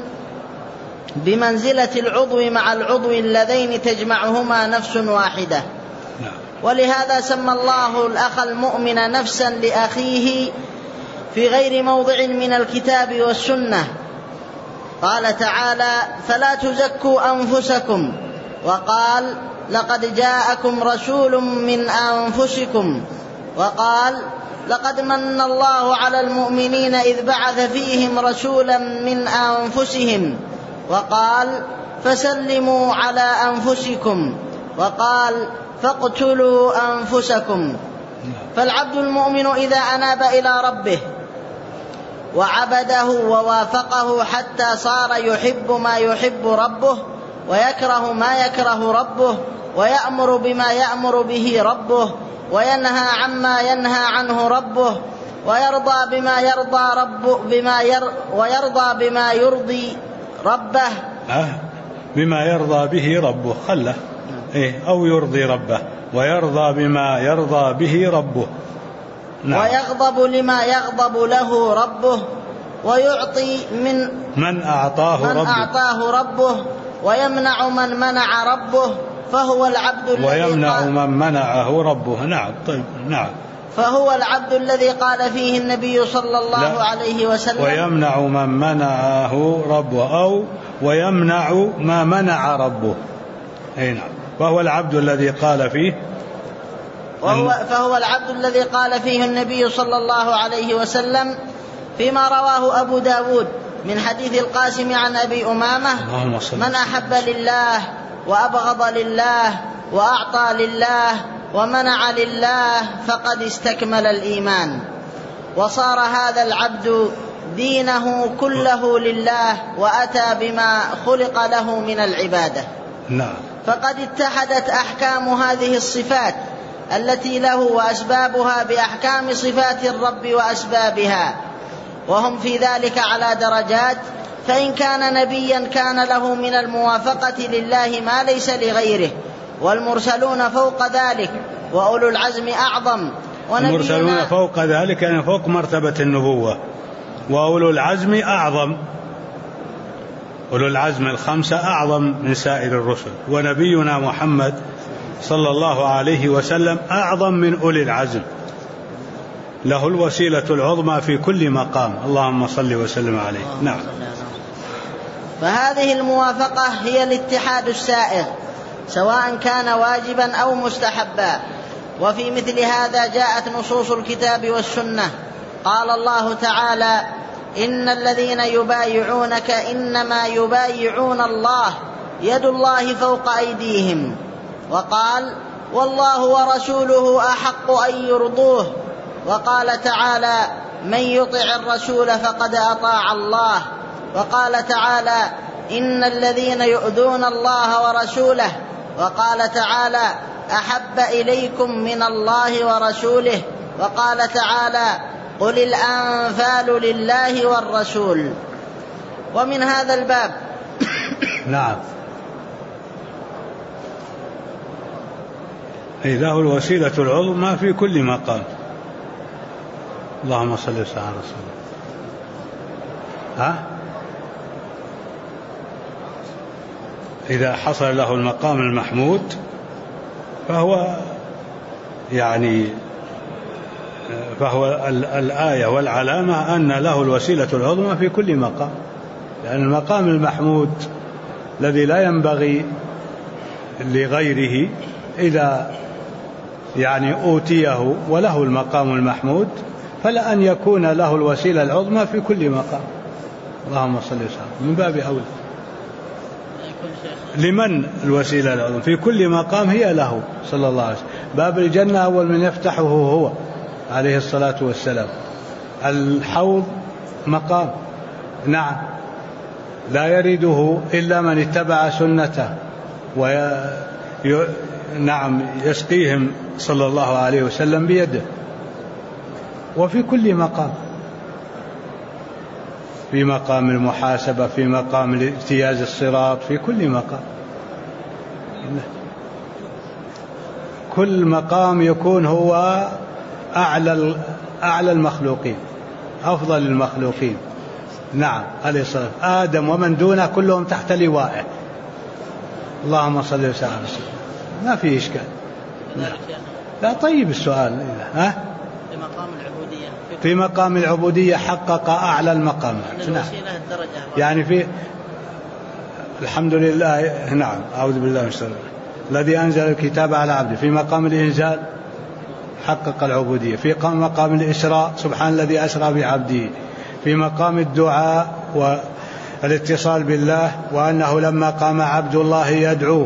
بمنزلة العضو مع العضو اللذين تجمعهما نفس واحدة. ولهذا سمى الله الأخ المؤمن نفسا لأخيه في غير موضع من الكتاب والسنة. قال تعالى: فلا تزكوا أنفسكم، وقال: لقد جاءكم رسول من أنفسكم، وقال: لقد من الله على المؤمنين إذ بعث فيهم رسولا من أنفسهم، وقال: فسلموا على أنفسكم، وقال: فاقتلوا أنفسكم. فالعبد المؤمن إذا أناب إلى ربه وعبده ووافقه حتى صار يحب ما يحب ربه، ويكره ما يكره ربه، ويأمر بما يأمر به ربه، وينهى عما ينهى عنه ربه، ويرضى بما يرضى ربه ويرضى بما يرضي ربه بما يرضى به ربه، خله أو يرضي ربه، ويرضى بما يرضى به ربه. ويغضب لما يغضب له ربه، ويعطي من أعطاه ربه، ويمنع من منع ربه، فهو العبد الذي ويمنع من منعه ربه. فهو العبد الذي قال فيه النبي صلى الله عليه وسلم: ويمنع من منعه ربه، أو ويمنع ما منع ربه. فهو العبد الذي قال فيه فهو العبد الذي قال فيه النبي صلى الله عليه وسلم فيما رواه أبو داود من حديث القاسم عن أبي أمامة: من أحب لله وأبغض لله وأعطى لله ومنع لله فقد استكمل الإيمان. وصار هذا العبد دينه كله لله، وأتى بما خلق له من العبادة. فقد اتحدت أحكام هذه الصفات التي له وأسبابها بأحكام صفات الرب وأسبابها، وهم في ذلك على درجات. فإن كان نبيا كان له من الموافقة لله ما ليس لغيره، والمرسلون فوق ذلك، وأولو العزم أعظم. المرسلون فوق ذلك يعني فوق مرتبة النبوة، وأولو العزم أعظم. أولو العزم الخمسة أعظم من سائر الرسل، ونبينا محمد صلى الله عليه وسلم أعظم من أولي العزم. له الوسيلة العظمى في كل مقام. اللهم صل وسلم عليه. نعم. فهذه الموافقة هي الاتحاد السائغ سواء كان واجبا أو مستحبا. وفي مثل هذا جاءت نصوص الكتاب والسنة. قال الله تعالى: إن الذين يبايعونك إنما يبايعون الله يد الله فوق أيديهم. وقال: والله ورسوله أحق أن يرضوه. وقال تعالى: من يطع الرسول فقد أطاع الله. وقال تعالى: إن الذين يؤذون الله ورسوله. وقال تعالى: أحب إليكم من الله ورسوله. وقال تعالى: قل الأنفال لله والرسول. ومن هذا الباب نعم، له الوسيلة العظمى في كل مقام. اللهم صل وسلم على رسول الله. إذا حصل له المقام المحمود فهو الآية والعلامة أن له الوسيلة العظمى في كل مقام، لأن المقام المحمود الذي لا ينبغي لغيره إذا أوتيه وله المقام المحمود فلا أن يكون له الوسيلة العظمى في كل مقام. اللهم صل وسلم، من باب أولى. لمن الوسيلة العظمى في كل مقام؟ هي له صلى الله عليه وسلم. باب الجنة أول من يفتحه هو عليه الصلاة والسلام. الحوض مقام، نعم، لا يرده إلا من اتبع سنته، يسقيهم صلى الله عليه وسلم بيده. وفي كل مقام، في مقام المحاسبة، في مقام اجتياز الصراط، في كل مقام. كل مقام يكون هو أعلى المخلوقين، أفضل المخلوقين. نعم، عليه الصلاة والسلام. آدم ومن دونه كلهم تحت لوائه. اللهم صل وسلم على رسول الله. ما في إشكال. لا، طيب السؤال. في مقام العبودية حقق أعلى المقامات. نعم. في الحمد لله. نعم، أعوذ بالله من الشيطان الذي أنزل الكتاب على عبده. في مقام الإنزال حقق العبودية. في مقام الإسراء سبحان الذي أسرى بعبده. في مقام الدعاء والاتصال بالله وأنه لما قام عبد الله يدعوه.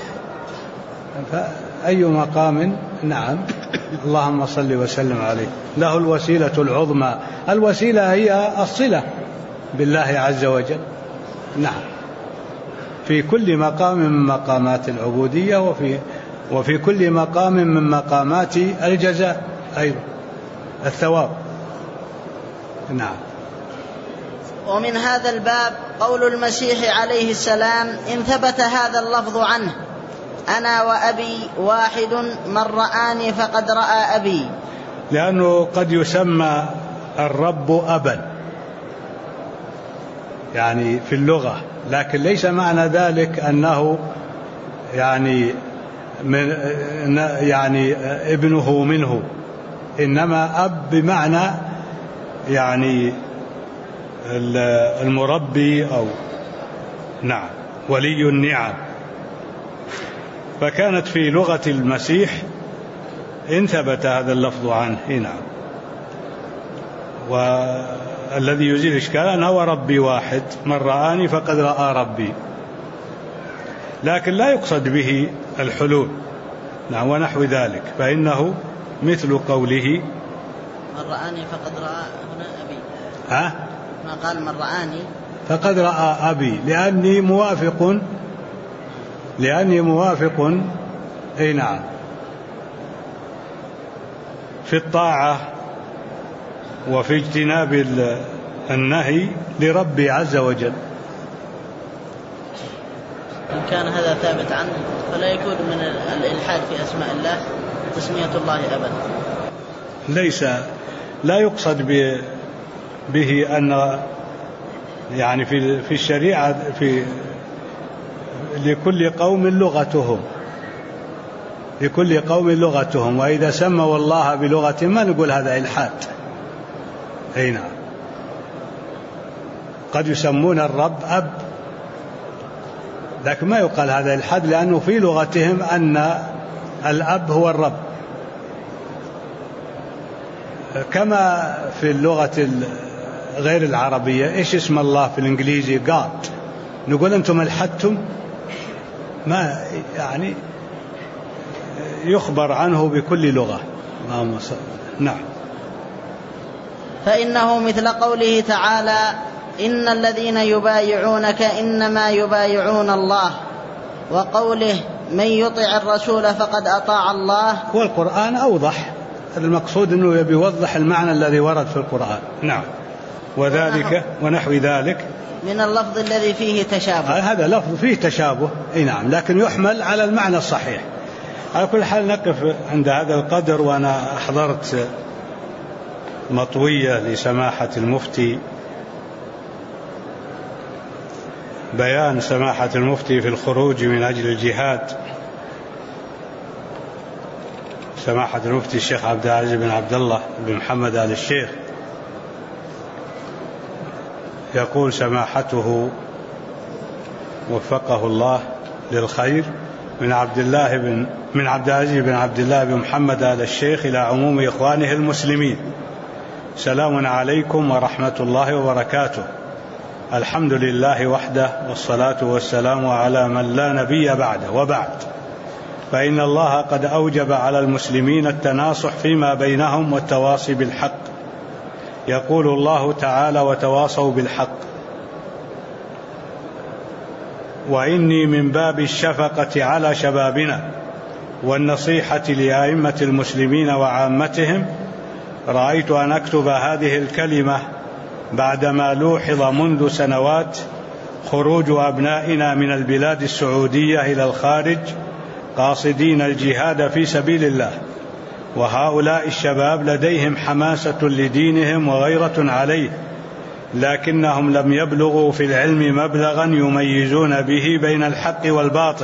فأي مقام. نعم. اللهم صل وسلم عليه. له الوسيلة العظمى. الوسيلة هي الصلة بالله عز وجل. نعم، في كل مقام من مقامات العبودية وفي كل مقام من مقامات الجزاء أيضا، الثواب. نعم. ومن هذا الباب قول المسيح عليه السلام: إن ثبت هذا اللفظ عنه: أنا وأبي واحد، من رآني فقد رأى أبي. لأنه قد يسمى الرب أبا في اللغة، لكن ليس معنى ذلك أنه ابنه منه، إنما أب بمعنى المربي أو نعم ولي النعم. فكانت في لغة المسيح إن ثبت هذا اللفظ عنه. نعم. والذي يزيل إشكال أنه ربي واحد، من رآني فقد رأى ربي، لكن لا يقصد به الحلول. نعم، ونحو ذلك، فإنه مثل قوله: من رآني فقد رأى. هنا أبي. ما قال من رآني فقد رأى أبي، لأني موافق نعم في الطاعة وفي اجتناب النهي لربي عز وجل. إن كان هذا ثابت عنه فلا يكون من الإلحاد في أسماء الله تسمية الله أبدا. لا يقصد به أن في الشريعة لكل قوم لغتهم، لكل قوم لغتهم، وإذا سموا الله بلغة ما نقول هذا إلحاد. أي نعم، قد يسمون الرب أب، لكن ما يقال هذا إلحاد، لأنه في لغتهم أن الأب هو الرب. كما في اللغة غير العربية، إيش اسم الله في الإنجليزي؟ God. نقول أنتم ألحدتم، ما يعني يخبر عنه بكل لغة. نعم. فإنه مثل قوله تعالى: إن الذين يبايعونك إنما يبايعون الله، وقوله: من يطع الرسول فقد أطاع الله. والقرآن أوضح، المقصود أنه يبي يوضح المعنى الذي ورد في القرآن. نعم. وذلك ونحو ذلك من اللفظ الذي فيه تشابه. هذا لفظ فيه تشابه، أي نعم، لكن يحمل على المعنى الصحيح. على كل حال نقف عند هذا القدر. وأنا أحضرت مطوية لسماحة المفتي، بيان سماحة المفتي في الخروج من أجل الجهاد. سماحة المفتي الشيخ عبد العزيز بن عبد الله بن محمد آل الشيخ يقول سماحته وفقه الله للخير: من عبد العزيز بن عبد الله بن محمد آل الشيخ إلى عموم إخوانه المسلمين: سلام عليكم ورحمة الله وبركاته. الحمد لله وحده، والصلاة والسلام على من لا نبي بعده، وبعد، فإن الله قد أوجب على المسلمين التناصح فيما بينهم والتواصي بالحق. يقول الله تعالى: وتواصوا بالحق. وإني من باب الشفقة على شبابنا والنصيحة لأئمة المسلمين وعامتهم رأيت أن أكتب هذه الكلمة بعدما لوحظ منذ سنوات خروج أبنائنا من البلاد السعودية إلى الخارج قاصدين الجهاد في سبيل الله، وهؤلاء الشباب لديهم حماسة لدينهم وغيرة عليه، لكنهم لم يبلغوا في العلم مبلغا يميزون به بين الحق والباطل،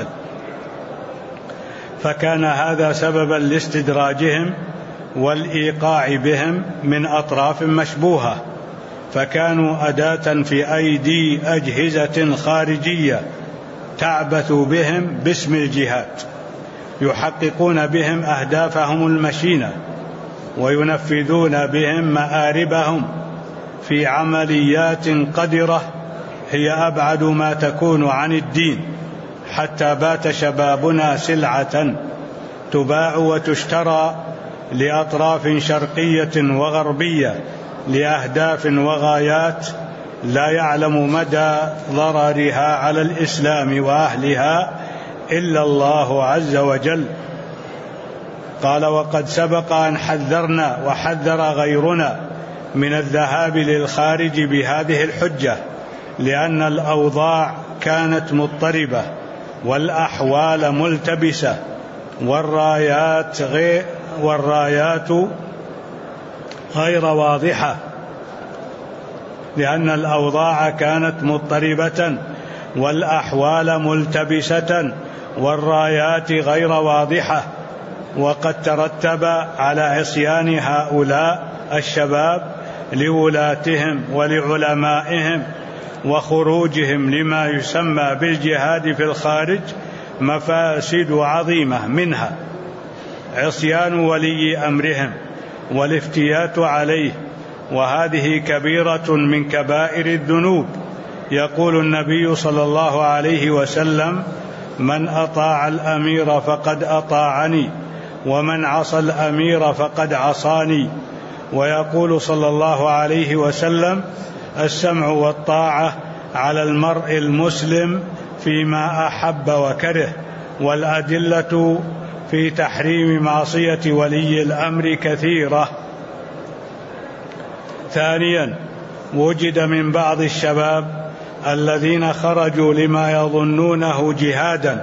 فكان هذا سببا لاستدراجهم والإيقاع بهم من أطراف مشبوهة، فكانوا أداة في أيدي أجهزة خارجية تعبث بهم باسم الجهاد، يحققون بهم أهدافهم المشينة وينفذون بهم مآربهم في عمليات قذرة هي أبعد ما تكون عن الدين، حتى بات شبابنا سلعة تباع وتشترى لأطراف شرقية وغربية لأهداف وغايات لا يعلم مدى ضررها على الإسلام وأهلها إلا الله عز وجل. قال: وقد سبق أن حذرنا وحذر غيرنا من الذهاب للخارج بهذه الحجة، لأن الأوضاع كانت مضطربة والأحوال ملتبسة والرايات غير واضحة، لأن الأوضاع كانت مضطربة والأحوال ملتبسة والرايات غير واضحة، وقد ترتب على عصيان هؤلاء الشباب لولاتهم ولعلمائهم وخروجهم لما يسمى بالجهاد في الخارج مفاسد عظيمة، منها عصيان ولي أمرهم والافتيات عليه، وهذه كبيرة من كبائر الذنوب. يقول النبي صلى الله عليه وسلم: من أطاع الأمير فقد أطاعني، ومن عصى الأمير فقد عصاني. ويقول صلى الله عليه وسلم: السمع والطاعة على المرء المسلم فيما أحب وكره، والأدلة في تحريم معصية ولي الأمر كثيرة. ثانيا، وجد من بعض الشباب الذين خرجوا لما يظنونه جهادا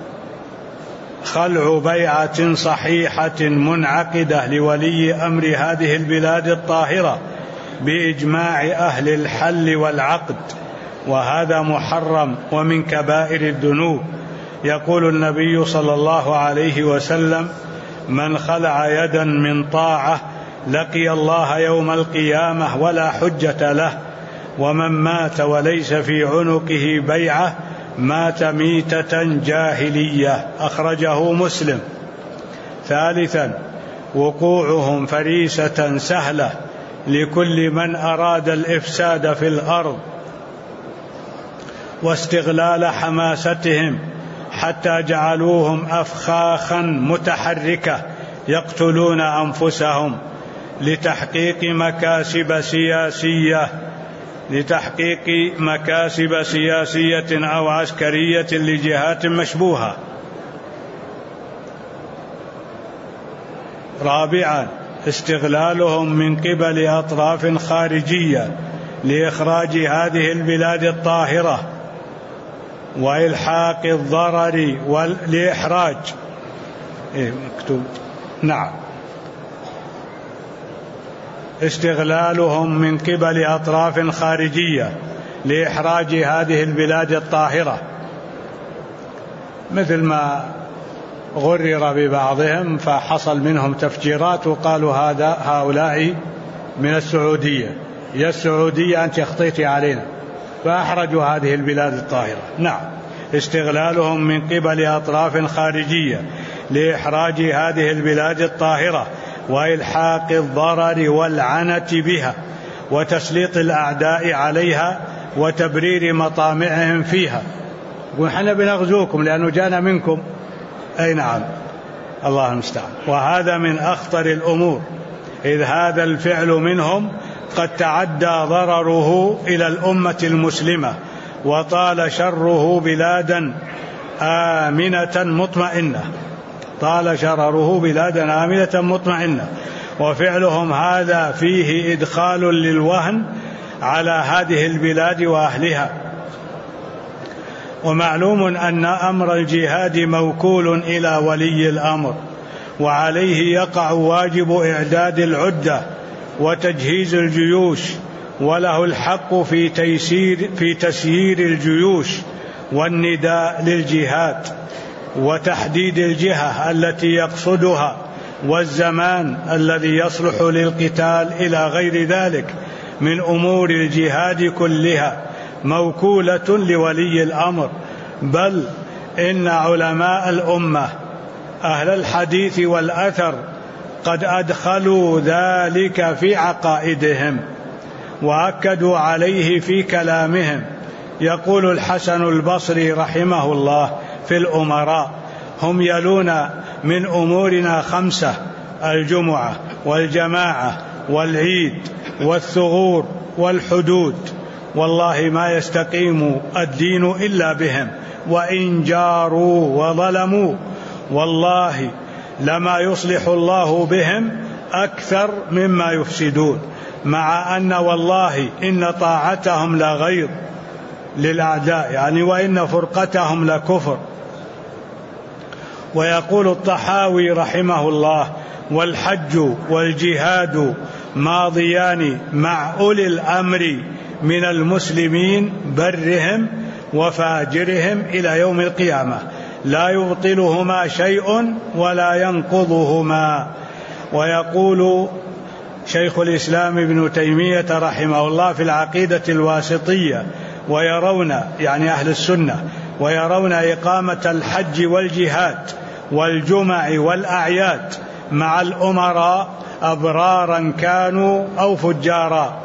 خلع بيعة صحيحة منعقدة لولي أمر هذه البلاد الطاهرة بإجماع أهل الحل والعقد، وهذا محرم ومن كبائر الذنوب، يقول النبي صلى الله عليه وسلم: من خلع يدا من طاعة لقي الله يوم القيامة ولا حجة له، ومن مات وليس في عنقه بيعة مات ميتة جاهلية. أخرجه مسلم. ثالثا: وقوعهم فريسة سهلة لكل من أراد الإفساد في الأرض، واستغلال حماستهم حتى جعلوهم أفخاخا متحركة يقتلون أنفسهم لتحقيق مكاسب سياسية أو عسكرية لجهات مشبوهة. رابعا: استغلالهم من قبل أطراف خارجية لإخراج هذه البلاد الطاهرة وإلحاق الضرر والإحراج. استغلالهم من قبل أطراف خارجية لإحراج هذه البلاد الطاهرة، مثل ما غرر ببعضهم فحصل منهم تفجيرات وقالوا هؤلاء من السعودية، يا السعودية أنت أخطيتي علينا، فأحرجوا هذه البلاد الطاهرة. نعم، استغلالهم من قبل أطراف خارجية لإحراج هذه البلاد الطاهرة وإلحاق الضرر والعنة بها وتسليط الأعداء عليها وتبرير مطامعهم فيها. ونحن بنغزوكم لأنه جانا منكم. أي نعم، الله المستعان. وهذا من أخطر الأمور، إذ هذا الفعل منهم قد تعدى ضرره إلى الأمة المسلمة وطال شره بلادا آمنة مطمئنة. وفعلهم هذا فيه إدخال للوهن على هذه البلاد وأهلها. ومعلوم أن أمر الجهاد موكول إلى ولي الأمر، وعليه يقع واجب إعداد العدة وتجهيز الجيوش، وله الحق في تسيير الجيوش والنداء للجهاد وتحديد الجهة التي يقصدها والزمان الذي يصلح للقتال إلى غير ذلك من أمور الجهاد كلها موكولة لولي الأمر. بل إن علماء الأمة أهل الحديث والأثر قد أدخلوا ذلك في عقائدهم وأكدوا عليه في كلامهم. يقول الحسن البصري رحمه الله في الأمراء: هم يلون من أمورنا 5: الجمعة والجماعة والعيد والثغور والحدود، والله ما يستقيم الدين إلا بهم، وإن جاروا وظلموا والله لما يصلح الله بهم أكثر مما يفسدون، مع أن والله إن طاعتهم لغيظ للأعداء، يعني وإن فرقتهم لكفر. ويقول الطحاوي رحمه الله: والحج والجهاد ماضيان مع أولي الأمر من المسلمين برهم وفاجرهم إلى يوم القيامة، لا يبطلهما شيء ولا ينقضهما. ويقول شيخ الإسلام ابن تيمية رحمه الله في العقيدة الواسطية: ويرون، يعني أهل السنة، ويرون إقامة الحج والجهاد والجمع والأعياد مع الأمراء أبرارا كانوا أو فجارا.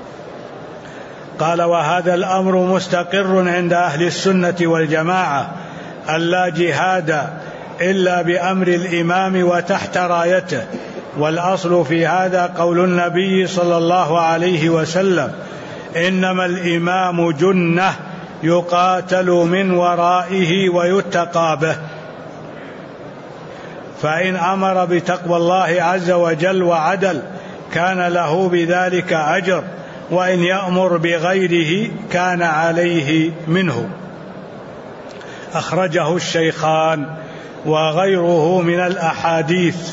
قال: وهذا الأمر مستقر عند أهل السنة والجماعة، ألا جهاد إلا بأمر الإمام وتحت رايته. والأصل في هذا قول النبي صلى الله عليه وسلم: إنما الإمام جنة يقاتل من ورائه ويتقى به. فإن أمر بتقوى الله عز وجل وعدل كان له بذلك أجر، وإن يأمر بغيره كان عليه منه. أخرجه الشيخان وغيره من الأحاديث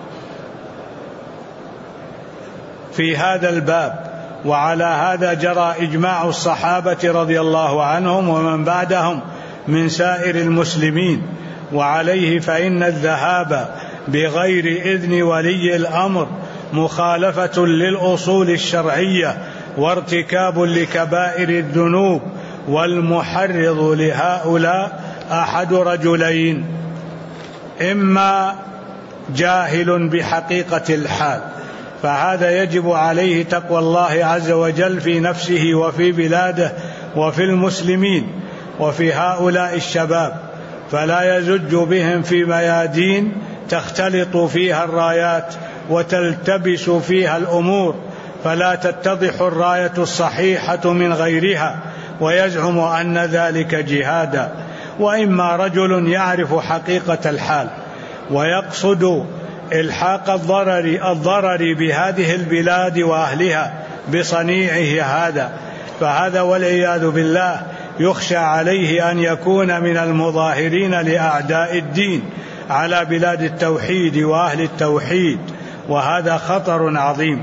في هذا الباب. وعلى هذا جرى إجماع الصحابة رضي الله عنهم ومن بعدهم من سائر المسلمين، وعليه فإن الذهاب بغير إذن ولي الأمر مخالفة للأصول الشرعية وارتكاب لكبائر الذنوب، والمحرض لهؤلاء أحد رجلين: إما جاهل بحقيقة الحال، فهذا يجب عليه تقوى الله عز وجل في نفسه وفي بلاده وفي المسلمين وفي هؤلاء الشباب، فلا يزج بهم في ميادين تختلط فيها الرايات وتلتبس فيها الأمور، فلا تتضح الراية الصحيحة من غيرها ويزعم أن ذلك جهادا. وإما رجل يعرف حقيقة الحال ويقصد إلحاق الضرر بهذه البلاد وأهلها بصنيعه هذا، فهذا والعياذ بالله يخشى عليه أن يكون من المظاهرين لأعداء الدين على بلاد التوحيد وأهل التوحيد، وهذا خطر عظيم.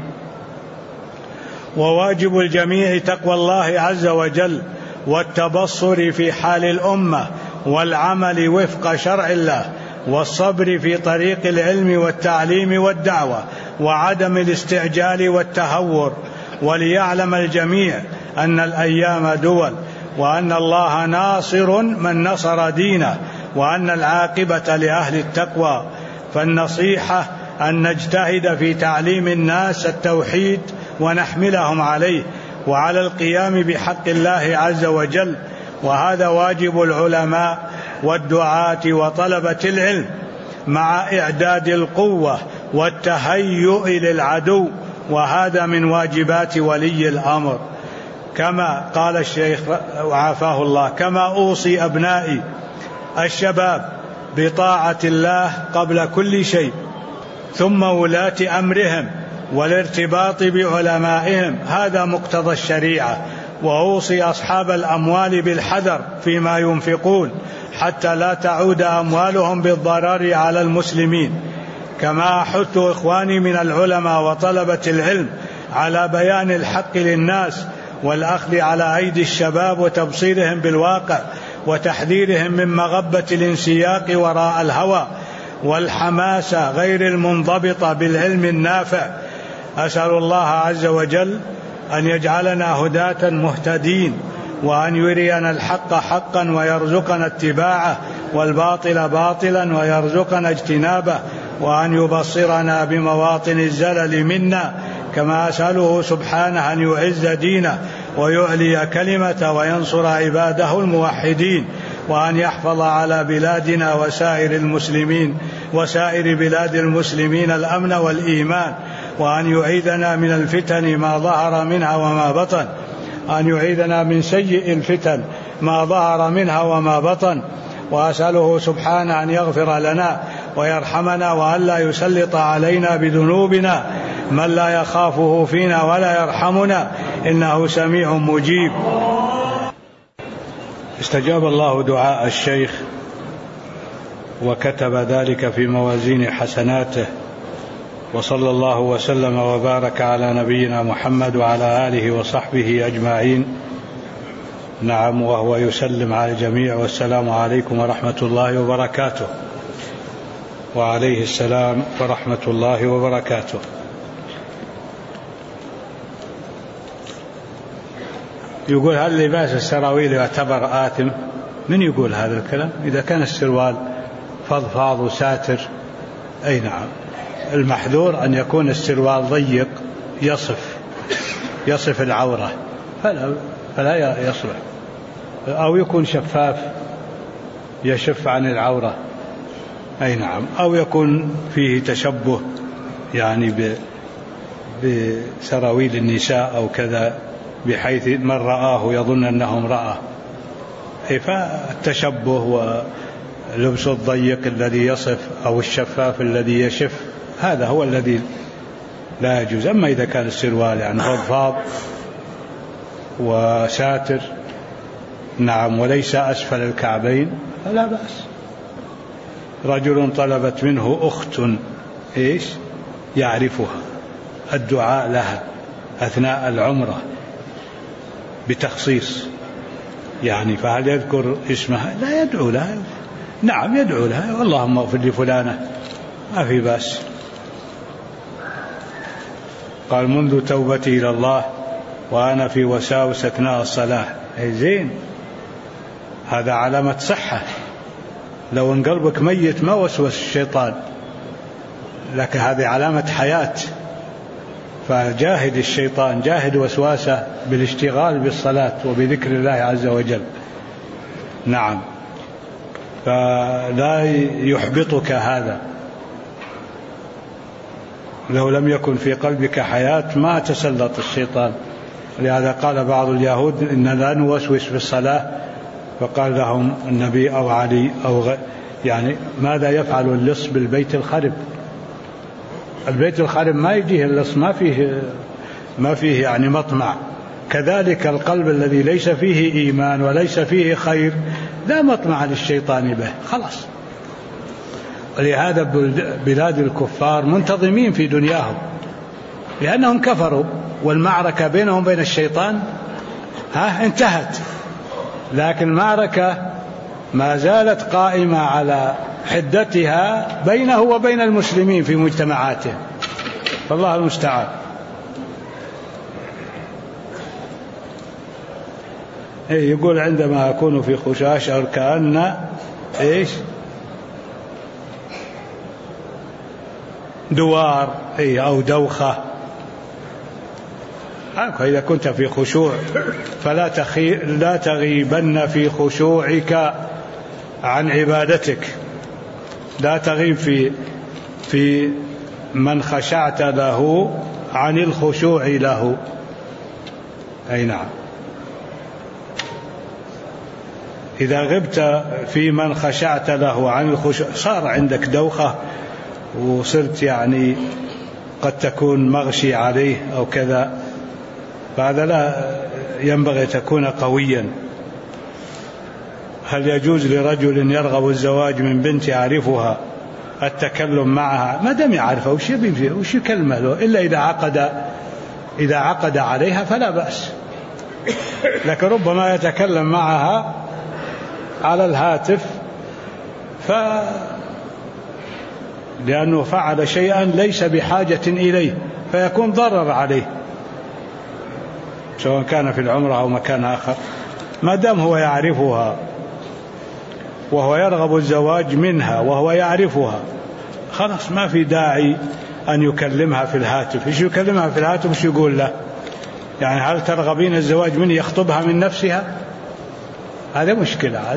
وواجب الجميع تقوى الله عز وجل والتبصر في حال الأمة والعمل وفق شرع الله، والصبر في طريق العلم والتعليم والدعوة، وعدم الاستعجال والتهور. وليعلم الجميع أن الأيام دول، وأن الله ناصر من نصر دينه، وأن العاقبة لأهل التقوى. فالنصيحة أن نجتهد في تعليم الناس التوحيد ونحملهم عليه وعلى القيام بحق الله عز وجل، وهذا واجب العلماء والدعاة وطلبة العلم، مع إعداد القوة والتهيؤ للعدو، وهذا من واجبات ولي الأمر. كما قال الشيخ وعافاه الله: كما أوصي أبنائي الشباب بطاعة الله قبل كل شيء، ثم ولاة أمرهم والارتباط بعلمائهم، هذا مقتضى الشريعة. وأوصي أصحاب الأموال بالحذر فيما ينفقون حتى لا تعود أموالهم بالضرر على المسلمين. كما أحث إخواني من العلماء وطلبة العلم على بيان الحق للناس والأخذ على أيدي الشباب وتبصيرهم بالواقع وتحذيرهم من مغبة الانسياق وراء الهوى والحماسة غير المنضبطة بالعلم النافع. أسأل الله عز وجل أن يجعلنا هداة مهتدين، وأن يرينا الحق حقا ويرزقنا اتباعه، والباطل باطلا ويرزقنا اجتنابه، وأن يبصرنا بمواطن الزلل منا. كما أسأله سبحانه أن يعز دينه ويعلي كلمته وينصر عباده الموحدين، وأن يحفظ على بلادنا وسائر المسلمين وسائر بلاد المسلمين الأمن والإيمان، وأن يعيذنا من الفتن ما ظهر منها وما بطن، أن يعيذنا من سيء الفتن ما ظهر منها وما بطن. وأسأله سبحانه أن يغفر لنا ويرحمنا، وأن لا يسلط علينا بذنوبنا من لا يخافه فينا ولا يرحمنا، إنه سميع مجيب. استجاب الله دعاء الشيخ وكتب ذلك في موازين حسناته، وصلى الله وسلم وبارك على نبينا محمد وعلى آله وصحبه أجمعين. نعم، وهو يسلم على الجميع: والسلام عليكم ورحمة الله وبركاته. وعليه السلام ورحمة الله وبركاته. يقول: هل لباس السراويل يعتبر آثم؟ من يقول هذا الكلام؟ إذا كان السروال فضفاض وساتر، أي نعم. المحذور أن يكون السروال ضيق يصف العورة، فلا يصلح، أو يكون شفاف يشف عن العورة، أي نعم، أو يكون فيه تشبه يعني بسراويل النساء أو كذا، بحيث من رآه يظن أنه امرأة. فالتشبه ولبس الضيق الذي يصف أو الشفاف الذي يشف، هذا هو الذي لا يجوز. أما إذا كان السروال يعني فضفاض وساتر، نعم، وليس أسفل الكعبين، فلا بأس. رجل طلبت منه أخت يعرفها الدعاء لها أثناء العمرة بتخصيص، يعني فهل يذكر اسمها؟ لا، يدعو لها. نعم يدعو لها، اللهم اغفر لفلانة، ما في بأس. قال منذ توبتي إلى الله وأنا في وساوس أثناء الصلاة. زين، هذا علامة صحة. لو ان قلبك ميت ما وسوس الشيطان، لكن هذه علامة حياة. فجاهد الشيطان، جاهد وسواسه بالاشتغال بالصلاة وبذكر الله عز وجل. نعم، فلا يحبطك هذا. لو لم يكن في قلبك حياة ما تسلط الشيطان. لهذا قال بعض اليهود إن لا نوسوس في الصلاة، فقال لهم النبي أو علي يعني ماذا يفعل اللص بالبيت الخرب؟ البيت الخرب ما يجيه اللص، ما فيه يعني مطمع. كذلك القلب الذي ليس فيه إيمان وليس فيه خير لا مطمع للشيطان به، خلاص. ولهذا بلاد الكفار منتظمين في دنياهم لأنهم كفروا، والمعركة بينهم وبين الشيطان انتهت، لكن المعركة ما زالت قائمة على حدتها بينه وبين المسلمين في مجتمعاته، فالله المستعان. يقول عندما أكون في خشوع أشعر كأن دوار أو دوخة. إذا كنت في خشوع لا تغيبن في خشوعك عن عبادتك، لا تغيب في من خشعت له عن الخشوع له. أي نعم، إذا غبت في من خشعت له عن الخشوع صار عندك دوخة وصرت يعني قد تكون مغشي عليه أو كذا، فهذا لا ينبغي تكون قويا. هل يجوز لرجل يرغب الزواج من بنت يعرفها التكلم معها؟ ما دام يعرفها وش يكلمه له؟ إلا إذا عقد عليها فلا بأس، لكن ربما يتكلم معها على الهاتف لأنه فعل شيئا ليس بحاجة إليه فيكون ضرر عليه، سواء كان في العمرة أو مكان آخر. ما دام هو يعرفها وهو يرغب الزواج منها وهو يعرفها، خلاص ما في داعي أن يكلمها في الهاتف. إيش يكلمها في الهاتف؟ إيش يقول له؟ يعني هل ترغبين الزواج مني؟ يخطبها من نفسها؟ هذا مشكلة عاد.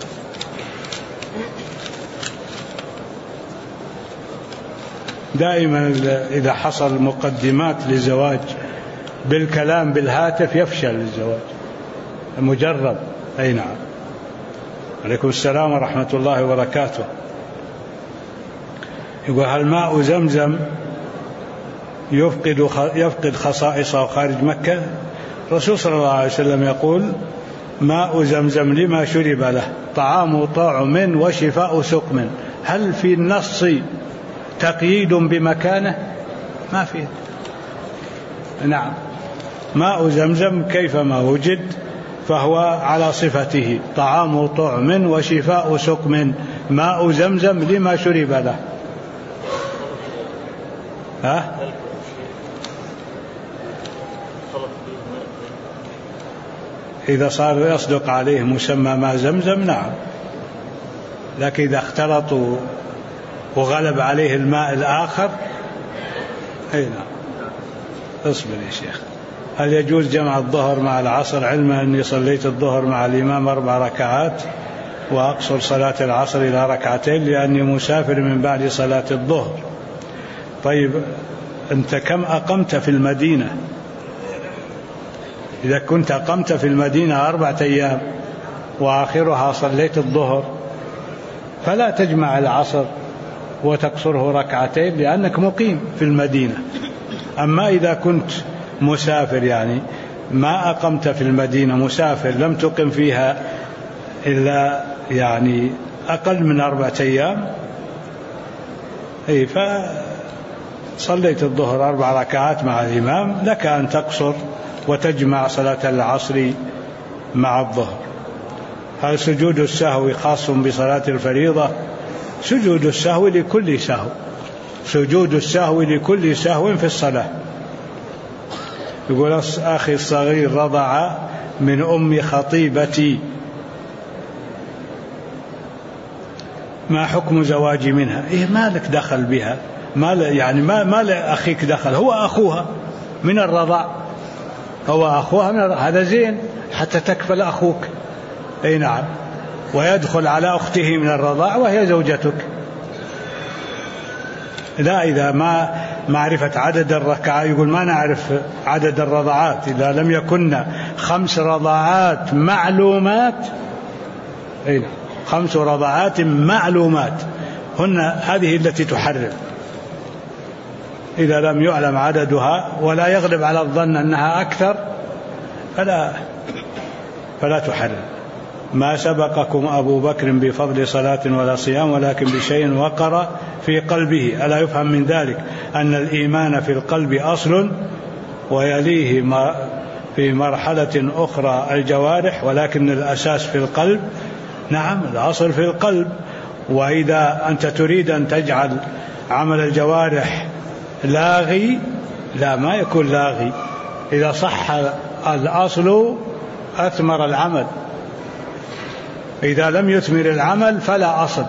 دائما إذا حصل مقدمات للزواج بالكلام بالهاتف يفشل الزواج، مجرب. أي نعم. عليكم السلام ورحمة الله وبركاته. يقول هل ماء زمزم يفقد خصائصه خارج مكة؟ الرسول صلى الله عليه وسلم يقول ماء زمزم لما شرب له طعام طعم وشفاء سقم. هل في النص تقييد بمكانه؟ ما فيه. نعم، ماء زمزم كيفما وجد فهو على صفته طعام طعم وشفاء سقم. ماء زمزم لما شرب له. إذا صار يصدق عليه مسمى ماء زمزم نعم، لكن إذا اختلطوا وغلب عليه الماء الآخر أي نعم. اصبر يا شيخ. هل يجوز جمع الظهر مع العصر؟ علما أني صليت الظهر مع الإمام 4 ركعات وأقصر صلاة العصر إلى 2 لأني مسافر من بعد صلاة الظهر. طيب أنت كم أقمت في المدينة؟ إذا كنت أقمت في المدينة 4 أيام وآخرها صليت الظهر فلا تجمع العصر وتقصره 2 لأنك مقيم في المدينة. أما إذا كنت مسافر يعني ما أقمت في المدينة، مسافر لم تقم فيها إلا يعني أقل من 4 أيام، فصليت الظهر 4 ركعات مع الإمام، لك أن تقصر وتجمع صلاة العصر مع الظهر. هل سجود السهو خاص بصلاة الفريضة؟ سجود السهو لكل سهو، سجود السهو لكل سهو في الصلاة. يقول أخي الصغير رضع من أم خطيبتي، ما حكم زواجي منها؟ إيه مالك دخل بها؟ ما لأخيك دخل، هو أخوها من الرضع، هو أخوها من الرضع، هذا زين حتى تكفل أخوك. أي نعم، ويدخل على أخته من الرضاع وهي زوجتك. لا، إذا ما معرفة عدد الركعات، يقول ما نعرف عدد الرضعات، إذا لم يكن 5 رضعات معلومات، 5 رضعات معلومات هن هذه التي تحرم. إذا لم يعلم عددها ولا يغلب على الظن أنها أكثر فلا تحرم. ما سبقكم أبو بكر بفضل صلاة ولا صيام ولكن بشيء وقر في قلبه. ألا يفهم من ذلك أن الإيمان في القلب أصل ويليه في مرحلة أخرى الجوارح، ولكن الأساس في القلب. نعم، الأصل في القلب. وإذا أنت تريد أن تجعل عمل الجوارح لاغي، لا، ما يكون لاغي. إذا صح الأصل أثمر العمل، إذا لم يثمر العمل فلا أصل.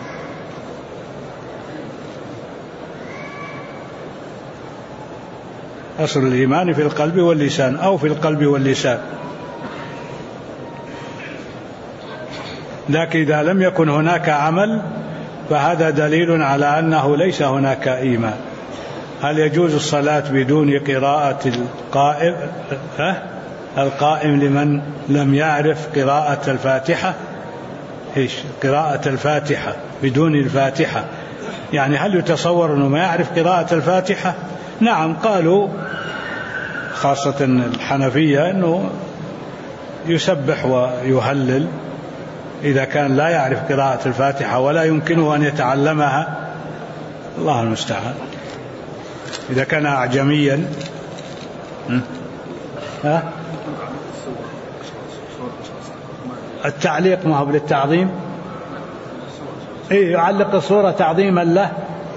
أصل الإيمان في القلب واللسان، أو في القلب واللسان. لكن إذا لم يكن هناك عمل فهذا دليل على أنه ليس هناك إيمان. هل يجوز الصلاة بدون قراءة القائم لمن لم يعرف قراءة الفاتحة؟ إيش قراءة الفاتحة بدون الفاتحة؟ يعني هل يتصور أنه ما يعرف قراءة الفاتحة؟ نعم، قالوا خاصة الحنفية أنه يسبح ويهلل إذا كان لا يعرف قراءة الفاتحة ولا يمكنه أن يتعلمها، الله المستعان. إذا كان أعجميا التعليق ما هو للتعظيم، يعلق الصورة تعظيما له.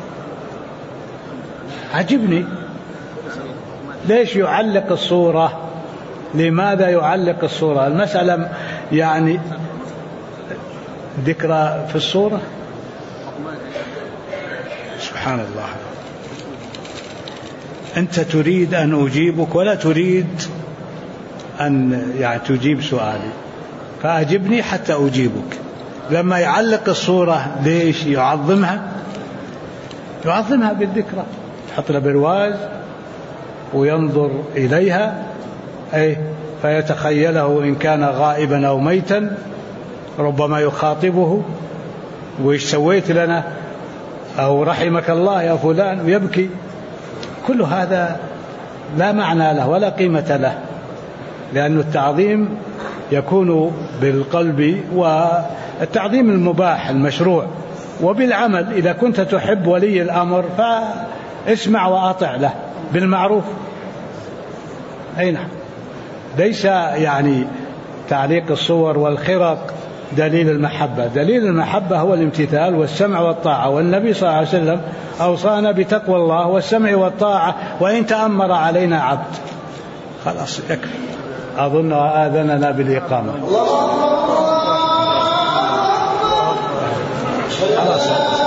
عجبني ليش يعلق الصورة، لماذا يعلق الصورة؟ المسألة يعني ذكرى في الصورة. سبحان الله، أنت تريد أن أجيبك ولا تريد أن تجيب سؤالي، فأجبني حتى أجيبك. لما يعلق الصورة ليش يعظمها بالذكرى، يحط له برواز وينظر إليها، فيتخيله إن كان غائبا أو ميتا، ربما يخاطبه وإيش سويت لنا، أو رحمك الله يا فلان، ويبكي. كل هذا لا معنى له ولا قيمة له، لأن التعظيم يكون بالقلب، والتعظيم المباح المشروع، وبالعمل. إذا كنت تحب ولي الأمر فاسمع وأطع له بالمعروف. أي نعم، ليس تعليق الصور والخرق دليل المحبة. دليل المحبة هو الامتثال والسمع والطاعة، والنبي صلى الله عليه وسلم أوصانا بتقوى الله والسمع والطاعة وإن تأمر علينا عبد. خلاص يكفي، أظن آذننا بالإقامة. خلاص.